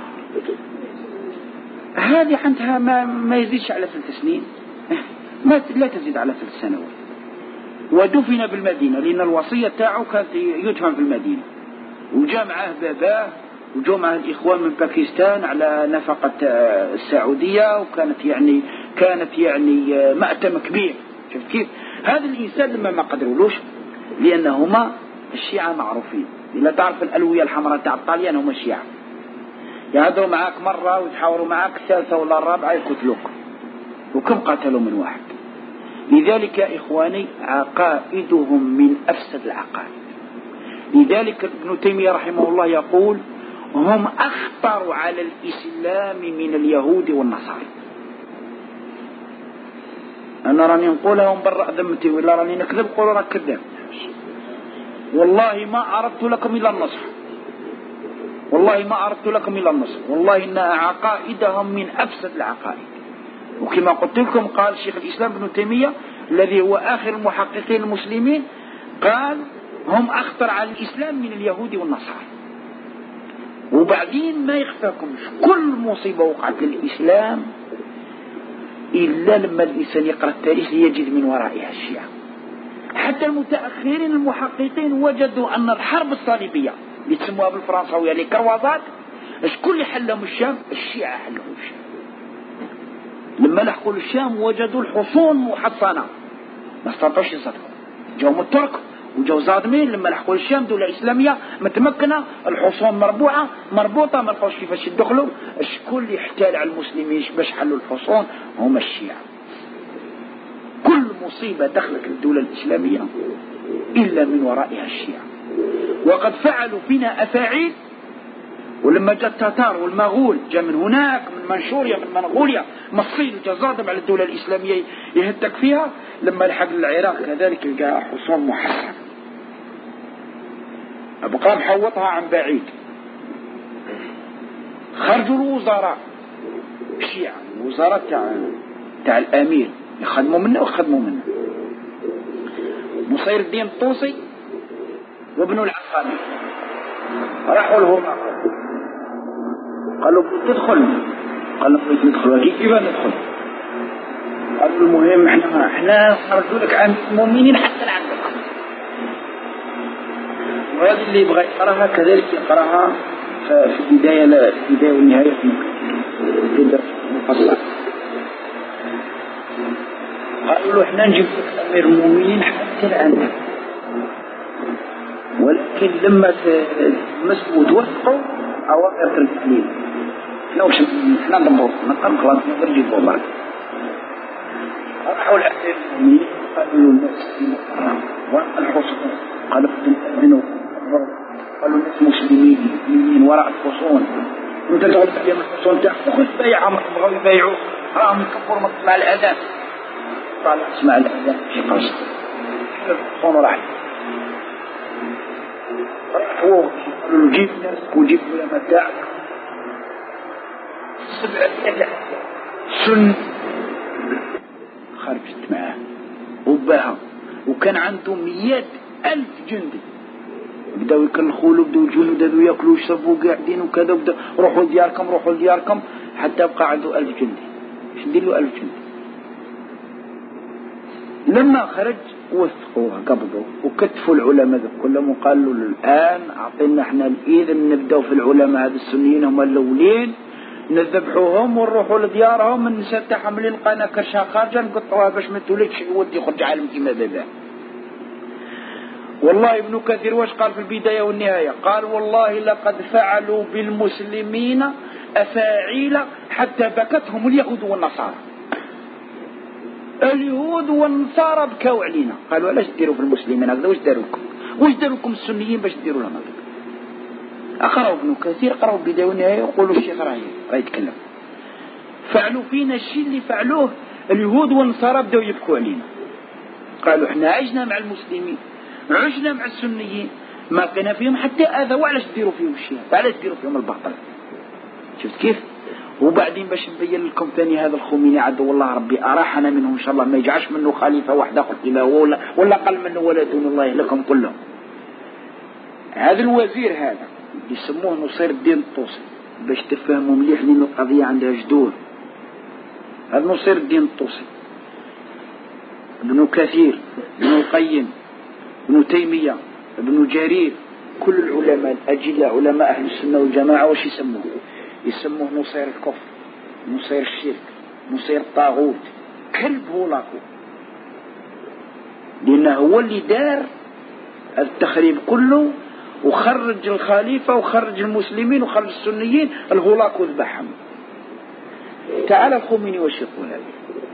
هذه عندها ما, ما يزيدش على ثلاث سنين، ما لا تزيد على ثلاث سنوات، ودفن بالمدينة لأن الوصية تاعه كانت يدفن في المدينة، وجاء معه باباه وجاء معه الإخوان من باكستان على نفقة السعودية، وكانت يعني كانت يعني مأتم كبير. شفت كيف هذا الإنسان لما ما قدرولوش، لأنهما الشيعة معروفين، إلا تعرف الألوية الحمراء تاع الطاليان هم الشيعة، يهدروا معاك مرة ويتحاوروا معاك الثالثة ولا الرابعة يقتلوك، وكم قتلوا من واحد. لذلك يا إخواني عقائدهم من أفسد العقائد. لذلك ابن تيمية رحمه الله يقول هم أخطر على الإسلام من اليهود والنصارى. أنا راني نقولها ونبرأ ذمتي، ولا راني نكذب قولوا راك كذاب، والله ما أردت لكم إلا النصح، والله ما أردت لكم إلا النصح، والله إن عقائدهم من أفسد العقائد. وكما قلت لكم قال شيخ الإسلام ابن تيمية الذي هو آخر المحققين المسلمين، قال هم أخطر على الإسلام من اليهود والنصارى. وبعدين ما يخفاكمش كل مصيبة وقعت للإسلام إلا لما الإنسان يقرأ التاريخ يجد من ورائها الشيعة. حتى المتأخرين المحققين وجدوا أن الحرب الصليبية اللي تسموها بالفرنساوية لي كروازات، شكون اللي حلهم الشام؟ الشيعة حلهم الشام. لما لحقوا الشام وجدوا الحصون محصنة ما استطاعوش يصدقوا، جاهم الترك وجاو زادمين. لما لحقوا الشام دولة إسلامية متمكنة، الحصون مربوعة مربوطة، ما لقوش كيفاش يدخلوا. شكون اللي احتال على المسلمين باش حلوا الحصون؟ هم الشيعة. كل مصيبة دخلت الدولة الإسلامية إلا من ورائها الشيعة، وقد فعلوا فينا أفاعيل. ولما جاء التتار والمغول جاء من هناك من منشوريا من منغوليا مصيل وجزادم على الدولة الإسلامية يهتك فيها، لما لحق العراق كذلك لقى حصون محصنة أبقى محوطها عن بعيد. خرجوا الوزراء الشيعة، الوزراء تاع تاع الأمير يخدموا منه ويخدموا منه، نصير الدين الطوسي وابن العقاني راحوا لهم قالوا تدخل، قالوا ندخل كيف ندخل؟ قالوا المهم احنا احنا خرجوا لك عن المؤمنين حتى لعندك. وهذا اللي يبغى يقراها كذلك يقراها في البداية لا في البداية والنهاية في مفصل. قالوا له احنا نجيب لك امير المؤمنين حتى لعندك، ولكن لما تمسكوا وتوثقوا أواخر ترجع لي احنا وش احنا نضبط نقل خلاص نقدر نجيبوا برك. راحوا الأمير المؤمنين قالوا الناس والحصون، قالوا تنأذنوا، قالوا الناس مسلمين من وراء الحصون، وانت تغلب عليهم الحصون تاعك تخذ بيعهم، بغوا يبيعوا راهم يكبروا ما تسمع الأذان، طالع تسمع الأذان في قصد الحصون راح راحوا قالوا جيب ناس وجيب علماء تاعك سبعة سن. خرجت معاه وباها، وكان عنده مئة ألف جندي، بداو يكلخوا له، بداو يجونوا بداو ياكلوا ويشربوا قاعدين وكذا، بداو روحوا لدياركم روحوا لدياركم حتى بقى عنده ألف جندي. ايش ندير له ألف جندي؟ لما خرج وثقوها قبضوا وكتفوا العلماء كلهم وقالوا له الآن أعطينا احنا الإذن نبدأ في العلماء هذا السنيين هم الأولين نذبحوهم ونروحوا لديارهم، النساء تاعهم اللي لقينا كرشها خارجة نقطعوها باش ما تولدش يودي يخرج عالم كيما بابا. والله ابن كثير واش قال في البداية والنهاية؟ قال والله لقد فعلوا بالمسلمين أفاعيل حتى بكتهم اليهود والنصارى. اليهود والنصارى بكوا علينا، قالوا علاش ديروا في المسلمين هكذا؟ واش داروا لكم؟ واش داروا لكم السنيين باش ديروا لهم هكذا؟ اقراوا ابن كثير، قراوا البداية والنهاية، يقولوا الشيخ راه راه يتكلم. فعلوا فينا الشيء اللي فعلوه اليهود والنصارى، بداوا يبكوا علينا. قالوا احنا عشنا مع المسلمين، عشنا مع السنيين، ما كان فيهم حتى اذى، وعلاش ديروا فيهم الشيء؟ وعلاش ديروا فيهم الباطل؟ شفت كيف؟ وبعدين باش نبين لكم ثاني هذا الخميني عدو الله ربي اراحنا منه ان شاء الله، ما يجعش منه خليفه واحد اخر كما هو ولا ولا قل منه، ولا دون الله يهلكهم كلهم. هذا الوزير هذا يسموه نصير الدين الطوسي، باش تفهموا مليح لأن القضيه عندها جذور. هذا نصير الدين الطوسي، ابن كثير، ابن القيم، ابن تيميه، ابن جرير، كل العلماء الاجلاء علماء اهل السنه والجماعه واش يسموه؟ يسموه نصير الكفر، نصير الشرك، نصير الطاغوت، كلب هولاكو، لأنه هو اللي دار التخريب كله، وخرج الخليفة وخرج المسلمين وخرج السنيين، الهولاكو ذبحهم. تعال الخميني واش يقول هذا؟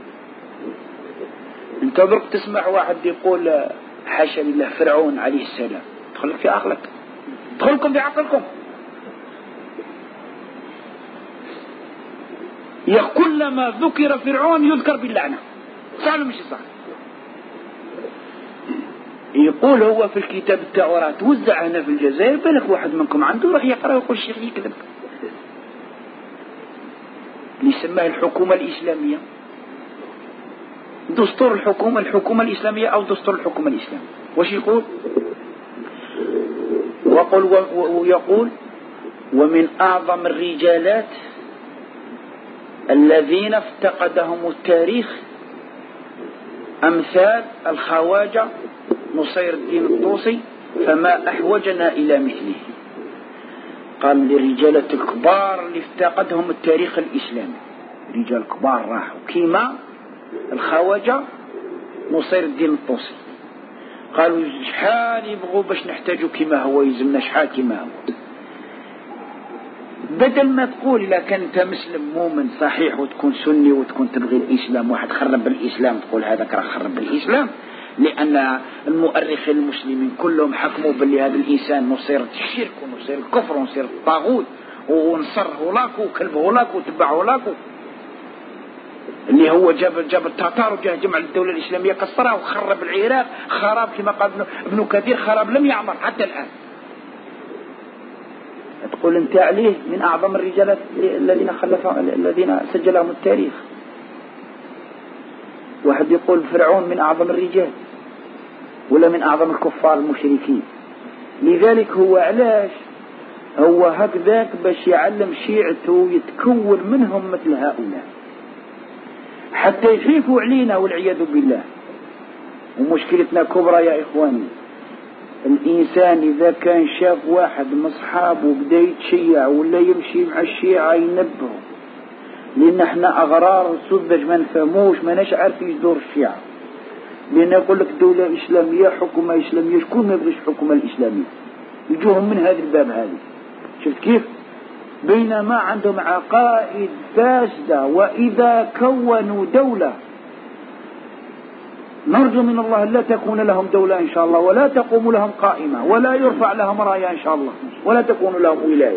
انت برك تسمع واحد يقول حاشا لله فرعون عليه السلام، تدخلك في عقلك، تدخلكم في عقلكم. كلما ذكر فرعون يذكر باللعنة، صح ولا مش صح؟ يقول هو في الكتاب التوراة توزع هنا في الجزائر، بالك واحد منكم عنده يروح يقرأ ويقول الشيخ يكذب. اللي يسماه الحكومة الإسلامية، دستور الحكومة الحكومة الإسلامية أو دستور الحكومة الإسلامية، واش يقول؟ وقل ويقول ومن أعظم الرجالات الذين افتقدهم التاريخ أمثال الخواجة نصير الدين الطوسي، فما أحوجنا إلى مثله. قال لرجالة الكبار اللي افتقدهم التاريخ الإسلامي، رجال كبار راحوا كيما الخواجة نصير الدين الطوسي. قالوا شحال يبغوا باش نحتاجوا كيما هو، يلزمنا شحال كيما هو. بدل ما تقول إذا كان أنت مسلم مؤمن صحيح وتكون سني وتكون تبغي الإسلام، واحد خرب بالإسلام تقول هذاك راه خرب بالإسلام، لأن المؤرخين المسلمين كلهم حكموا باللي هذا الإنسان نصير الشرك ونصير الكفر ونصير الطاغوت ونصر هولاكو وكلب هولاكو وتبع هولاكو، اللي هو جاب جاب التتار وجاه جمع الدولة الإسلامية كسرها وخرب العراق خراب كما قال ابن كثير، خراب لم يعمر حتى الآن. تقول انت عليه من اعظم الرجال الذين خلفوا الذين سجلهم التاريخ. واحد يقول فرعون من اعظم الرجال ولا من اعظم الكفار المشركين. لذلك هو علاش هو هكذاك باش يعلم شيعته يتكون منهم مثل هؤلاء حتى يخيفوا علينا والعياذ بالله. ومشكلتنا كبرى يا اخواني، الإنسان إذا كان شاف واحد من أصحابه بدأ يتشيع ولا يمشي مع الشيعة ينبهه، لأن احنا أغرار سذج ما نفهموش، ما ناش عارفين يدور الشيعة، لأن يقول لك دولة إسلامية حكومة إسلامية، شكون ما يبغيش الحكومة الإسلامية؟ يجوهم من هذا الباب هذه. شفت كيف؟ بينما عندهم عقائد فاسدة، وإذا كونوا دولة نرجو من الله لا تكون لهم دولة إن شاء الله، ولا تقوم لهم قائمة، ولا يرفع لهم راية إن شاء الله، ولا تكون لهم ولاية.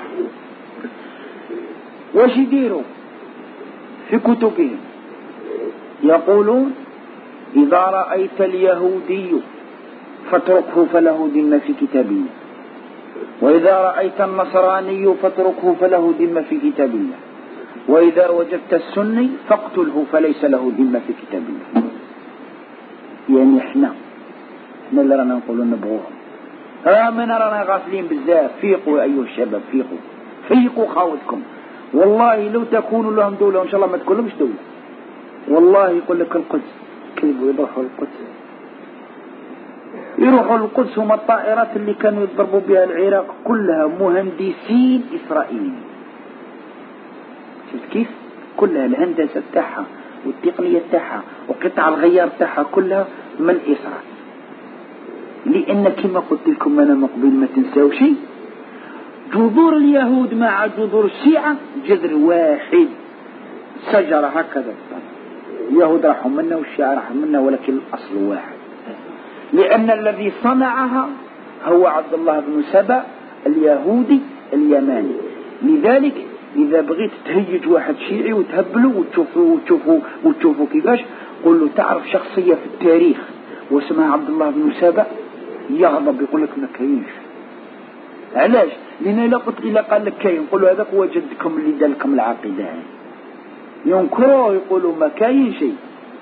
وش يديروا في كتبهم؟ يقولون إذا رأيت اليهودي فاتركه فله ذمة في كتاب الله، وإذا رأيت النصراني فاتركه فله ذمة في كتاب الله، وإذا وجدت السني فاقتله فليس له ذمة في كتاب الله. يعني احنا احنا اللي رانا نقولوا نبغوهم، ها من رانا غافلين بزاف. فيقوا ايها الشباب، فيقوا فيقوا خاوتكم. والله لو تكون لهم دولة وان شاء الله ما تكون لهمش دولة، والله يقول لك القدس كذبوا يروحوا القدس، يروحوا القدس هم الطائرات اللي كانوا يضربوا بها العراق كلها مهندسين إسرائيليين. شفت كيف؟ كلها الهندسة تاعها والتقنية تاعها وقطع الغيار تاعها كلها من إسرائيل. لأن كما قلت لكم أنا مقبل ما تنسوا شيء، جذور اليهود مع جذور الشيعة جذر واحد، شجرة هكذا. اليهود راحوا منا والشيعة راحوا منا، ولكن الأصل واحد، لأن الذي صنعها هو عبد الله بن سبأ اليهودي اليماني. لذلك إذا بغيت تهيج واحد شيعي وتهبله وتشوفوا وتشوفوا وتشوفوا كيفاش، قل له تعرف شخصية في التاريخ واسمها عبد الله بن سبأ، يغضب يقول لك ما كاينش. علاش؟ لأن إلا قلت إلا قال لك كاين قل له هذاك هو جدكم اللي دار لكم العقيدة هاي، ينكروه يقولوا ما كاين شيء.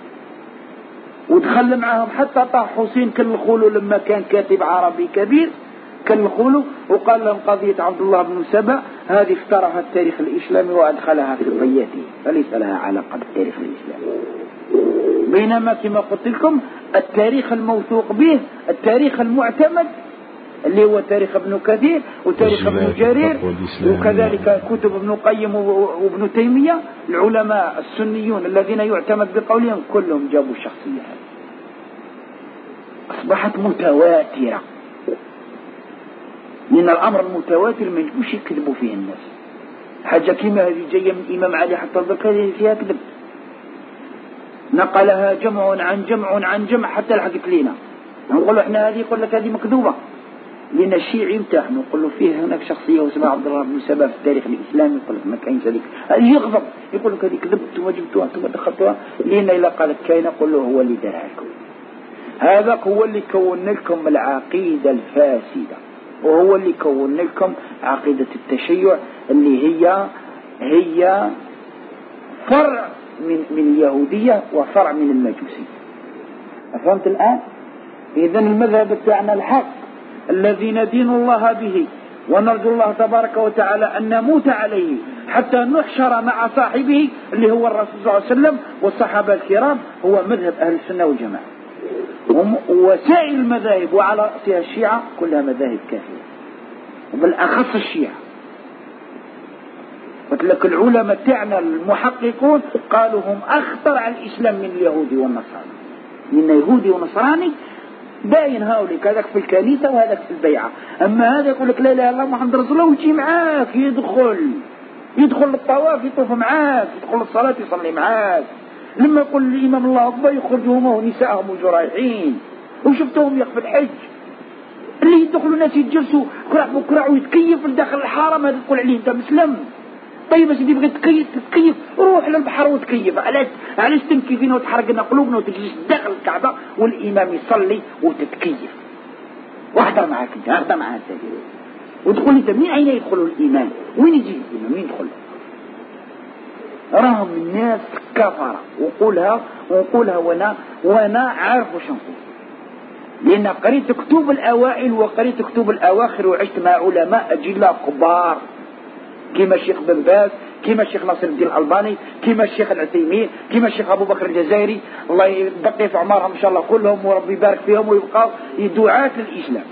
ودخل معهم حتى طه حسين كلخولو لما كان كاتب عربي كبير، كلخولو وقال لهم قضية عبد الله بن سبأ هذه افترها التاريخ الإسلامي وأدخلها في قضيته، فليس لها علاقة بالتاريخ الإسلامي. بينما كما قلت لكم التاريخ الموثوق به، التاريخ المعتمد اللي هو تاريخ ابن كثير وتاريخ ابن جرير، وكذلك كتب ابن قيم وابن تيمية، العلماء السنيون الذين يعتمد بقولهم كلهم جابوا الشخصية هذه، أصبحت متواترة. لأن الأمر المتواتر ما يجبوش يكذبوا فيه الناس. حاجة كما هذه جاية من الإمام علي حتى الذكر فيها كذب، نقلها جمع عن جمع عن جمع حتى لحقت لينا، نقول له احنا هذه يقول لك هذه مكذوبة. لأن الشيعي يمتحن يقول له فيه هناك شخصية واسمها عبد الله بن سبأ في التاريخ الإسلامي، يقول لك ما كاينش هذيك، هذه يغضب يقول لك هذه كذبتوا وجبتوها انتم دخلتوها. لأن إذا قالت كاينة قل له هو اللي دارها لكم، هذا هو اللي كون لكم العقيدة الفاسدة، وهو اللي كون لكم عقيدة التشيع اللي هي هي فرع من من اليهودية وفرع من المجوسية. فهمت الآن؟ إذن المذهب بتاعنا الحق الذي ندين الله به ونرجو الله تبارك وتعالى أن نموت عليه حتى نحشر مع صاحبه اللي هو الرسول صلى الله عليه وسلم والصحابة الكرام، هو مذهب أهل السنة والجماعة. وسائر المذاهب وعلى رأسها الشيعة كلها مذاهب كافرة، وبالأخص الشيعة. قلت لك العلماء تاعنا المحققون قالوا هم أخطر على الإسلام من اليهودي والنصراني، لأن يهودي ونصراني باين هاوليك هذاك في الكنيسة وهذاك في البيعة، أما هذا يقول لك لا إله إلا الله محمد رسول الله ويجي معاك يدخل يدخل للطواف يطوف معاك، يدخل للصلاة يصلي معاك، لما يقول الإمام الله أكبر يخرجهم ونساءهم وجرايحين. وشفتهم يقف الحج اللي يدخلوا الناس يتجلسوا كراع بكراع ويتكيف داخل الحرم، هذا تقول عليه أنت مسلم؟ طيب سيدي بغيت تكيف تتكيف روح للبحر وتكيف، علاش علاش تنكيفين وتحرقنا قلوبنا وتجلس داخل الكعبة والإمام يصلي وتتكيف؟ واحضر معاك انت، اهضر معاه انت وتقول انت مين عينه يدخلوا الإيمان؟ وين يجي الإيمان؟ مين يدخل؟ راهم الناس كفرة، وقولها ونقولها وانا وانا عارف واش نقول، لأن قريت كتب الأوائل وقريت كتب الأواخر وعشت مع علماء أجلاء كبار كما الشيخ بن باز، كما الشيخ ناصر الدين الألباني، كما الشيخ العثيمين، كما الشيخ أبو بكر الجزائري، الله يبقي في عمرهم إن شاء الله كلهم وربي يبارك فيهم ويبقوا دعاة للإسلام.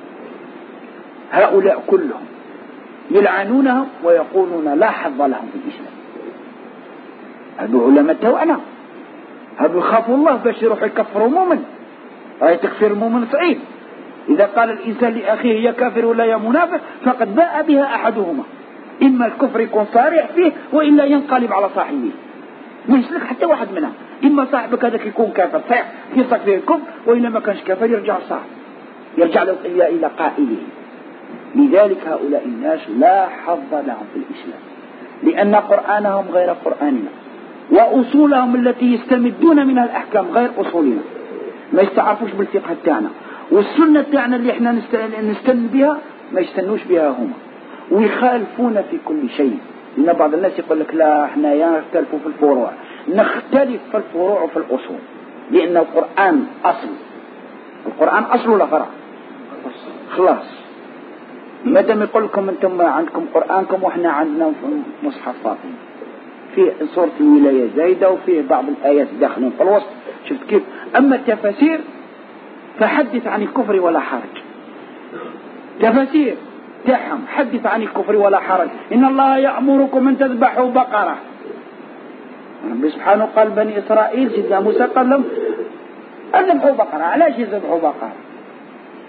هؤلاء كلهم يلعنونهم ويقولون لا حظ لهم في الإسلام. هذو علماء توأنا، هذو يخافوا الله باش يروحوا يكفروا مؤمن، هاي تكفير المؤمن صعيب. إذا قال الإنسان لأخيه يا كافر ولا يا منافق فقد باء بها أحدهما، إما الكفر يكون صارح فيه وإلا ينقلب على صاحبه، ما يسلك حتى واحد منهم. إما صاحبك هذاك يكون كافر صحيح يصدق فيه الكفر، وإلا ما كانش كافر يرجع صاحب يرجع له إلا إلى قائله. لذلك هؤلاء الناس لا حظ لهم في الإسلام، لأن قرآنهم غير قرآننا، وأصولهم التي يستمدون منها الأحكام غير أصولنا، ما يستعرفوش بالفقه تاعنا، والسنة تاعنا اللي احنا نستن بها ما يستنوش بها هما، ويخالفون في كل شيء. لأن بعض الناس يقول لك لا احنا يا نختلفوا في الفروع، نختلف في الفروع وفي الأصول، لأن القرآن أصل، القرآن أصل ولا فرع؟ خلاص. مادام يقول لكم أنتم عندكم قرآنكم وإحنا عندنا مصحف فاطمي فيه صورة الولاية زايدة وفيه بعض الآيات داخلين في الوسط، شفت كيف؟ أما التفاسير فحدث عن الكفر ولا حرج، تفاسير تحم حدث عن الكفر ولا حرج. إن الله يأمركم أن تذبحوا بقرة، ربي سبحانه قال بني إسرائيل سيدنا موسى قال لهم أذبحوا بقرة، علاش يذبحوا بقرة؟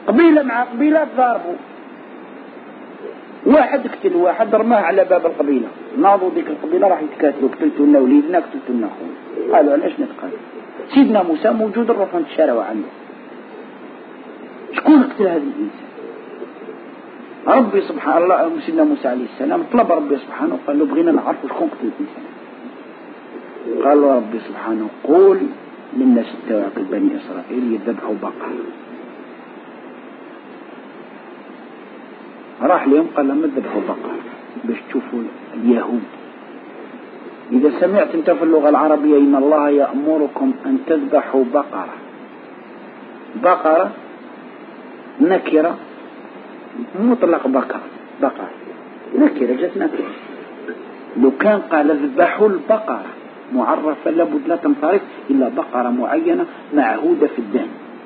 قبيلة مع قبيلة ضاربوا، واحد قتل واحد رماه على باب القبيلة، ناضوا ديك القبيلة راح يتكاتلوا، قتلتوا لنا وليدنا قتلتوا لنا خونا. قالوا علاش نتقاتلوا؟ سيدنا موسى موجود الرفن تشاروا عنده. شكون قتل هذا الإنسان؟ ربي سبحانه الله سيدنا موسى عليه السلام طلب ربي سبحانه وقال له بغينا نعرفوا شكون قتل الإنسان. قال له ربي سبحانه قول للناس تاعك بني إسرائيل يذبحوا بقرة. راح لهم قال لهم ذبحوا بقرة باش تشوفوا اليهود. إذا سمعت أنت في اللغة العربية إن الله يأمركم أن تذبحوا بقرة، بقرة نكرة مطلق بقرة، بقرة نكرة جت نكرة. لو كان قال اذبحوا البقرة معرفة لابد لا تنصرف إلا بقرة معينة معهودة في الدم،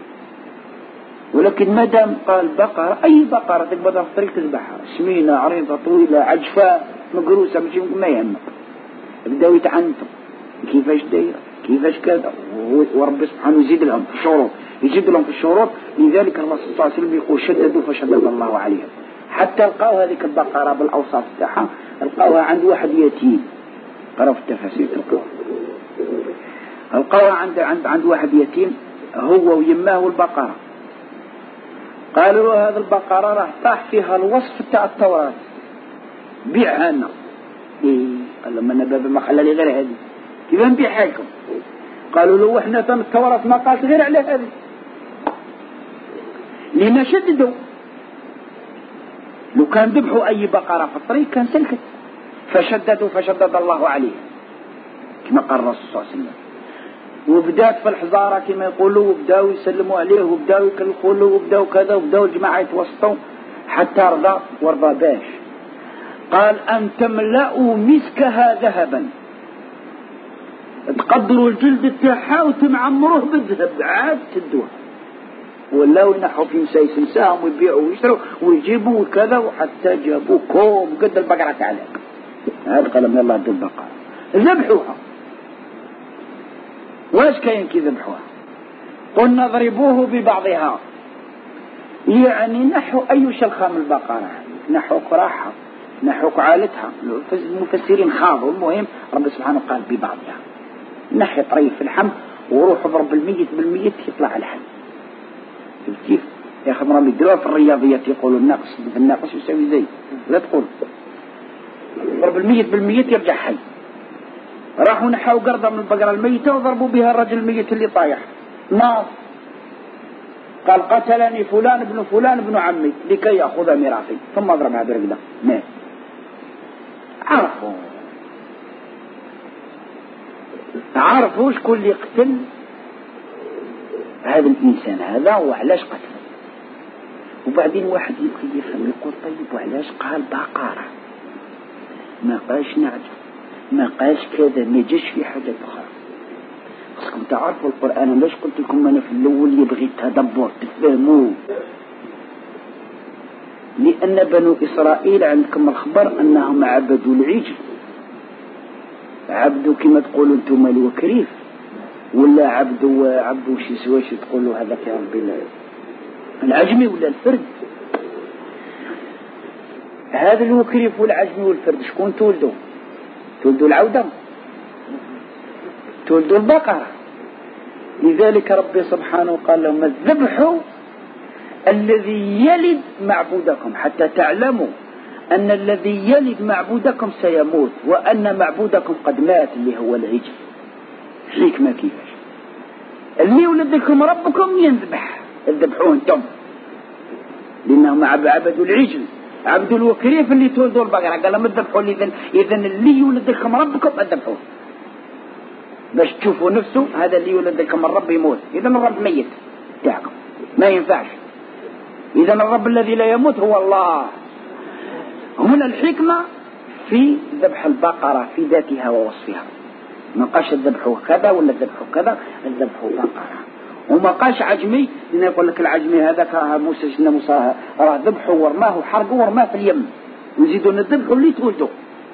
ولكن ما دام قال بقرة أي بقرة تقدر في الطريق تذبحها، سمينة عريضة طويلة عجفاء مقروسة مش ما يهمك. بدأوا يتعنتوا كيفاش داير كيفاش كذا، ورب سبحانه يزيد لهم في الشروط، يزيد لهم في الشروط. لذلك الرسول صلى الله عليه وسلم يقول شددوا فشدد الله عليهم، حتى لقاوا هذيك البقرة بالأوصاف تاعها لقاوها عند واحد يتيم. قرأوا في التفاسير لقاوها لقاوها عند عند عند واحد يتيم هو ويماه والبقرة. قالوا له هذه البقرة راح طاح فيها الوصف تاع التوراة، بيعها لنا. إيه قال لهم أنا بابا ما خلى لي غير هذه، كيف نبيعها لكم؟ قالوا له احنا تم التوراة ما قالت غير على هذه، لنا شددوا. لو كان ذبحوا أي بقرة في الطريق كان سلكت، فشددوا فشدد الله عليه كما قال الرسول صلى الله عليه وسلم. وبدات في الحزارة كما يقولوا، وبداوا يسلموا عليه وبداوا يكلفوا له وبداوا كذا، وبداوا الجماعة يتوسطوا حتى رضى ورضى باش. قال أن تملأوا مسكها ذهبا، تقدروا الجلد تاعها وتمعمروه بالذهب عاد تدوه، ولاو ينحوا في مسايس نساهم ويبيعوا ويشتروا ويجيبوا وكذا، وحتى جابوا كوم قد البقرة تعلق. هذا قال من الله دول البقرة ذبحوها. واش كاين كي ذبحوها؟ قلنا اضربوه ببعضها، يعني نحوا أي شلخة من البقرة، نحوا قراحها نحوا كعالتها. المفسرين خاضوا، المهم رب سبحانه قال ببعضها، نحي طريف في اللحم وروح اضرب الميت بالميت يطلع الحم. كيف يا اخي مرام يديروها في الرياضيات يقولوا الناقص بالناقص يساوي زي، لا تقول ضرب الميت بالميت يرجع حي. راحوا نحاو قرضة من البقرة الميتة وضربوا بها الرجل الميت اللي طايح نار. قال قتلني فلان ابن فلان ابن عمي لكي يأخذ ميراثي، ثم اضربها برقدة مات. عرفوا عرفوا شكون اللي قتل هذا الإنسان هذا وعلاش قتله. وبعدين واحد يبقى يفهم يقول طيب وعلاش قال بقرة ما قالش نعجة ما قالش كذا، ما جاش في حاجة أخرى. خصكم تعرفوا القرآن. أنا ليش قلت لكم أنا في الأول يبغي تدبر تفهموه؟ لأن بنو إسرائيل عندكم الخبر أنهم عبدوا العجل، عبدوا كما تقولوا أنتم الوكريف، ولا عبدوا عبدوا شي سواش تقولوا هذا يا ربي العجمي ولا الفرد. هذا الوكريف والعجمي والفرد شكون تولدوا؟ تولدوا العودة، تولدوا البقرة. لذلك ربي سبحانه قال لهم الذبح الذي يلد معبودكم، حتى تعلموا أن الذي يلد معبودكم سيموت وأن معبودكم قد مات اللي هو العجل. حكمة كيفاش اللي يولد لكم ربكم ينذبح، اذبحوه انتم، لأنهم عبدوا العجل عبدوا الوكريف اللي تولدوا البقرة. قال لهم اذبحوا. إذن إذن اللي يولد لكم ربكم اذبحوه باش تشوفوا نفسه هذا اللي يولد لكم الرب يموت. إذن الرب ميت تاعكم ما ينفعش. إذن الرب الذي لا يموت هو الله. هنا الحكمة في ذبح البقرة في ذاتها ووصفها. ما قاش الذبح كذا ولا الذبح كذا، الذبح بقرة. وما قاش عجمي، لأن يقول لك العجمي هذاك موسى سيدنا موسى راه ذبحه ورماه وحرقه ورماه في اليم، ويزيدون الذبح اللي تولده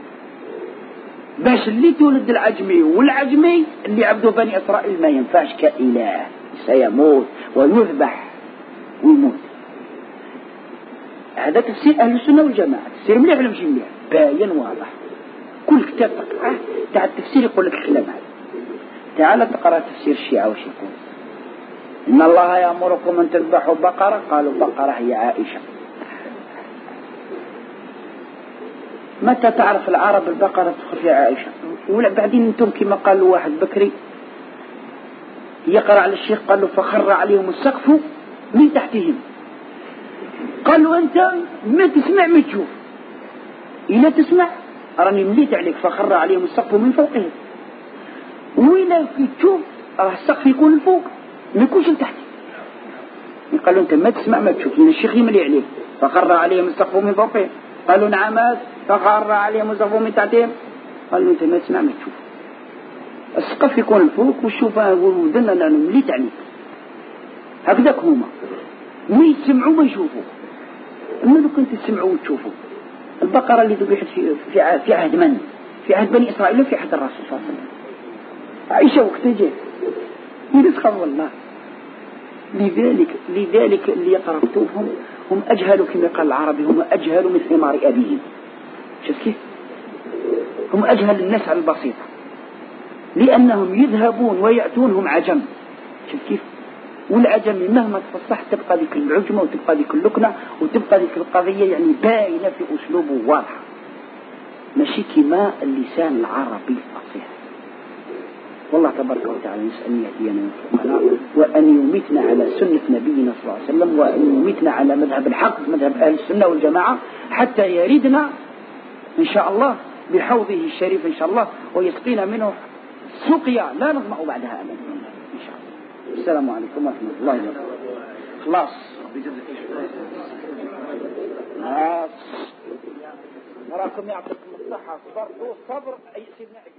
باش اللي تولد العجمي والعجمي اللي عبدوا بني إسرائيل ما ينفعش كإله، سيموت ويذبح ويموت. هذا تفسير أهل السنة والجماعة، تفسير مليح ولا مش مليح؟ باين واضح. كل كتاب تقرأه تاع التفسير يقول لك الكلام هذا. تعال تقرأ تفسير الشيعة وش يقول؟ إن الله يأمركم أن تذبحوا بقرة، قالوا بقرة هي عائشة. متى تعرف العرب البقرة تدخل في عائشة؟ ولا بعدين انتم كما قال واحد بكري يقرأ على الشيخ قال له فخر عليهم السقف من تحتهم. قال له أنت ما تسمع ما تشوف، إلا تسمع راني مليت عليك فخر عليهم السقف من فوقهم، وإلا تشوف راه السقف يكون الفوق ما يكونش لتحت. قال له أنت ما تسمع ما تشوف، لأن الشيخ يملي عليه فخر عليهم السقف من فوقهم. قالوا نعم فخر عليهم السقف من تحتهم. قال له أنت ما تسمع ما تشوف، السقف يكون الفوق والشوفة والودن لأنه مليت عليك. هكذاك هما ما يسمعوا ما يشوفوا. أما لو كنت تسمعوا وتشوفوا البقرة اللي ذبحت في في في عهد من؟ في عهد بني إسرائيل في عهد الرسول صلى الله عليه وسلم. عائشة وقت جاء يرزقها والله. لذلك لذلك اللي يقرأ كتبهم هم أجهلوا كما قال العربي، هم أجهلوا من ثمار أبيهم. شوف كيف هم أجهل الناس على البسيطة، لأنهم يذهبون ويأتون هم عجم. شوف كيف والعجم مهما تفصح تبقى ذيك العجمة وتبقى ذيك اللكنة وتبقى ذيك القضية يعني باينة في أسلوبه واضح، ماشي كما اللسان العربي الفصيح. والله تبارك وتعالى نسأل أن يهدينا ويوفقنا وأن يميتنا على سنة نبينا صلى الله عليه وسلم، وأن يميتنا على مذهب الحق مذهب أهل السنة والجماعة حتى يريدنا إن شاء الله بحوضه الشريف إن شاء الله ويسقينا منه سقيا لا نظمأ بعدها أبدا إن شاء الله. السلام عليكم ورحمة الله وبركاته. خلاص نراكم يعطيكم الصحة. صبر صبر أي سيدنا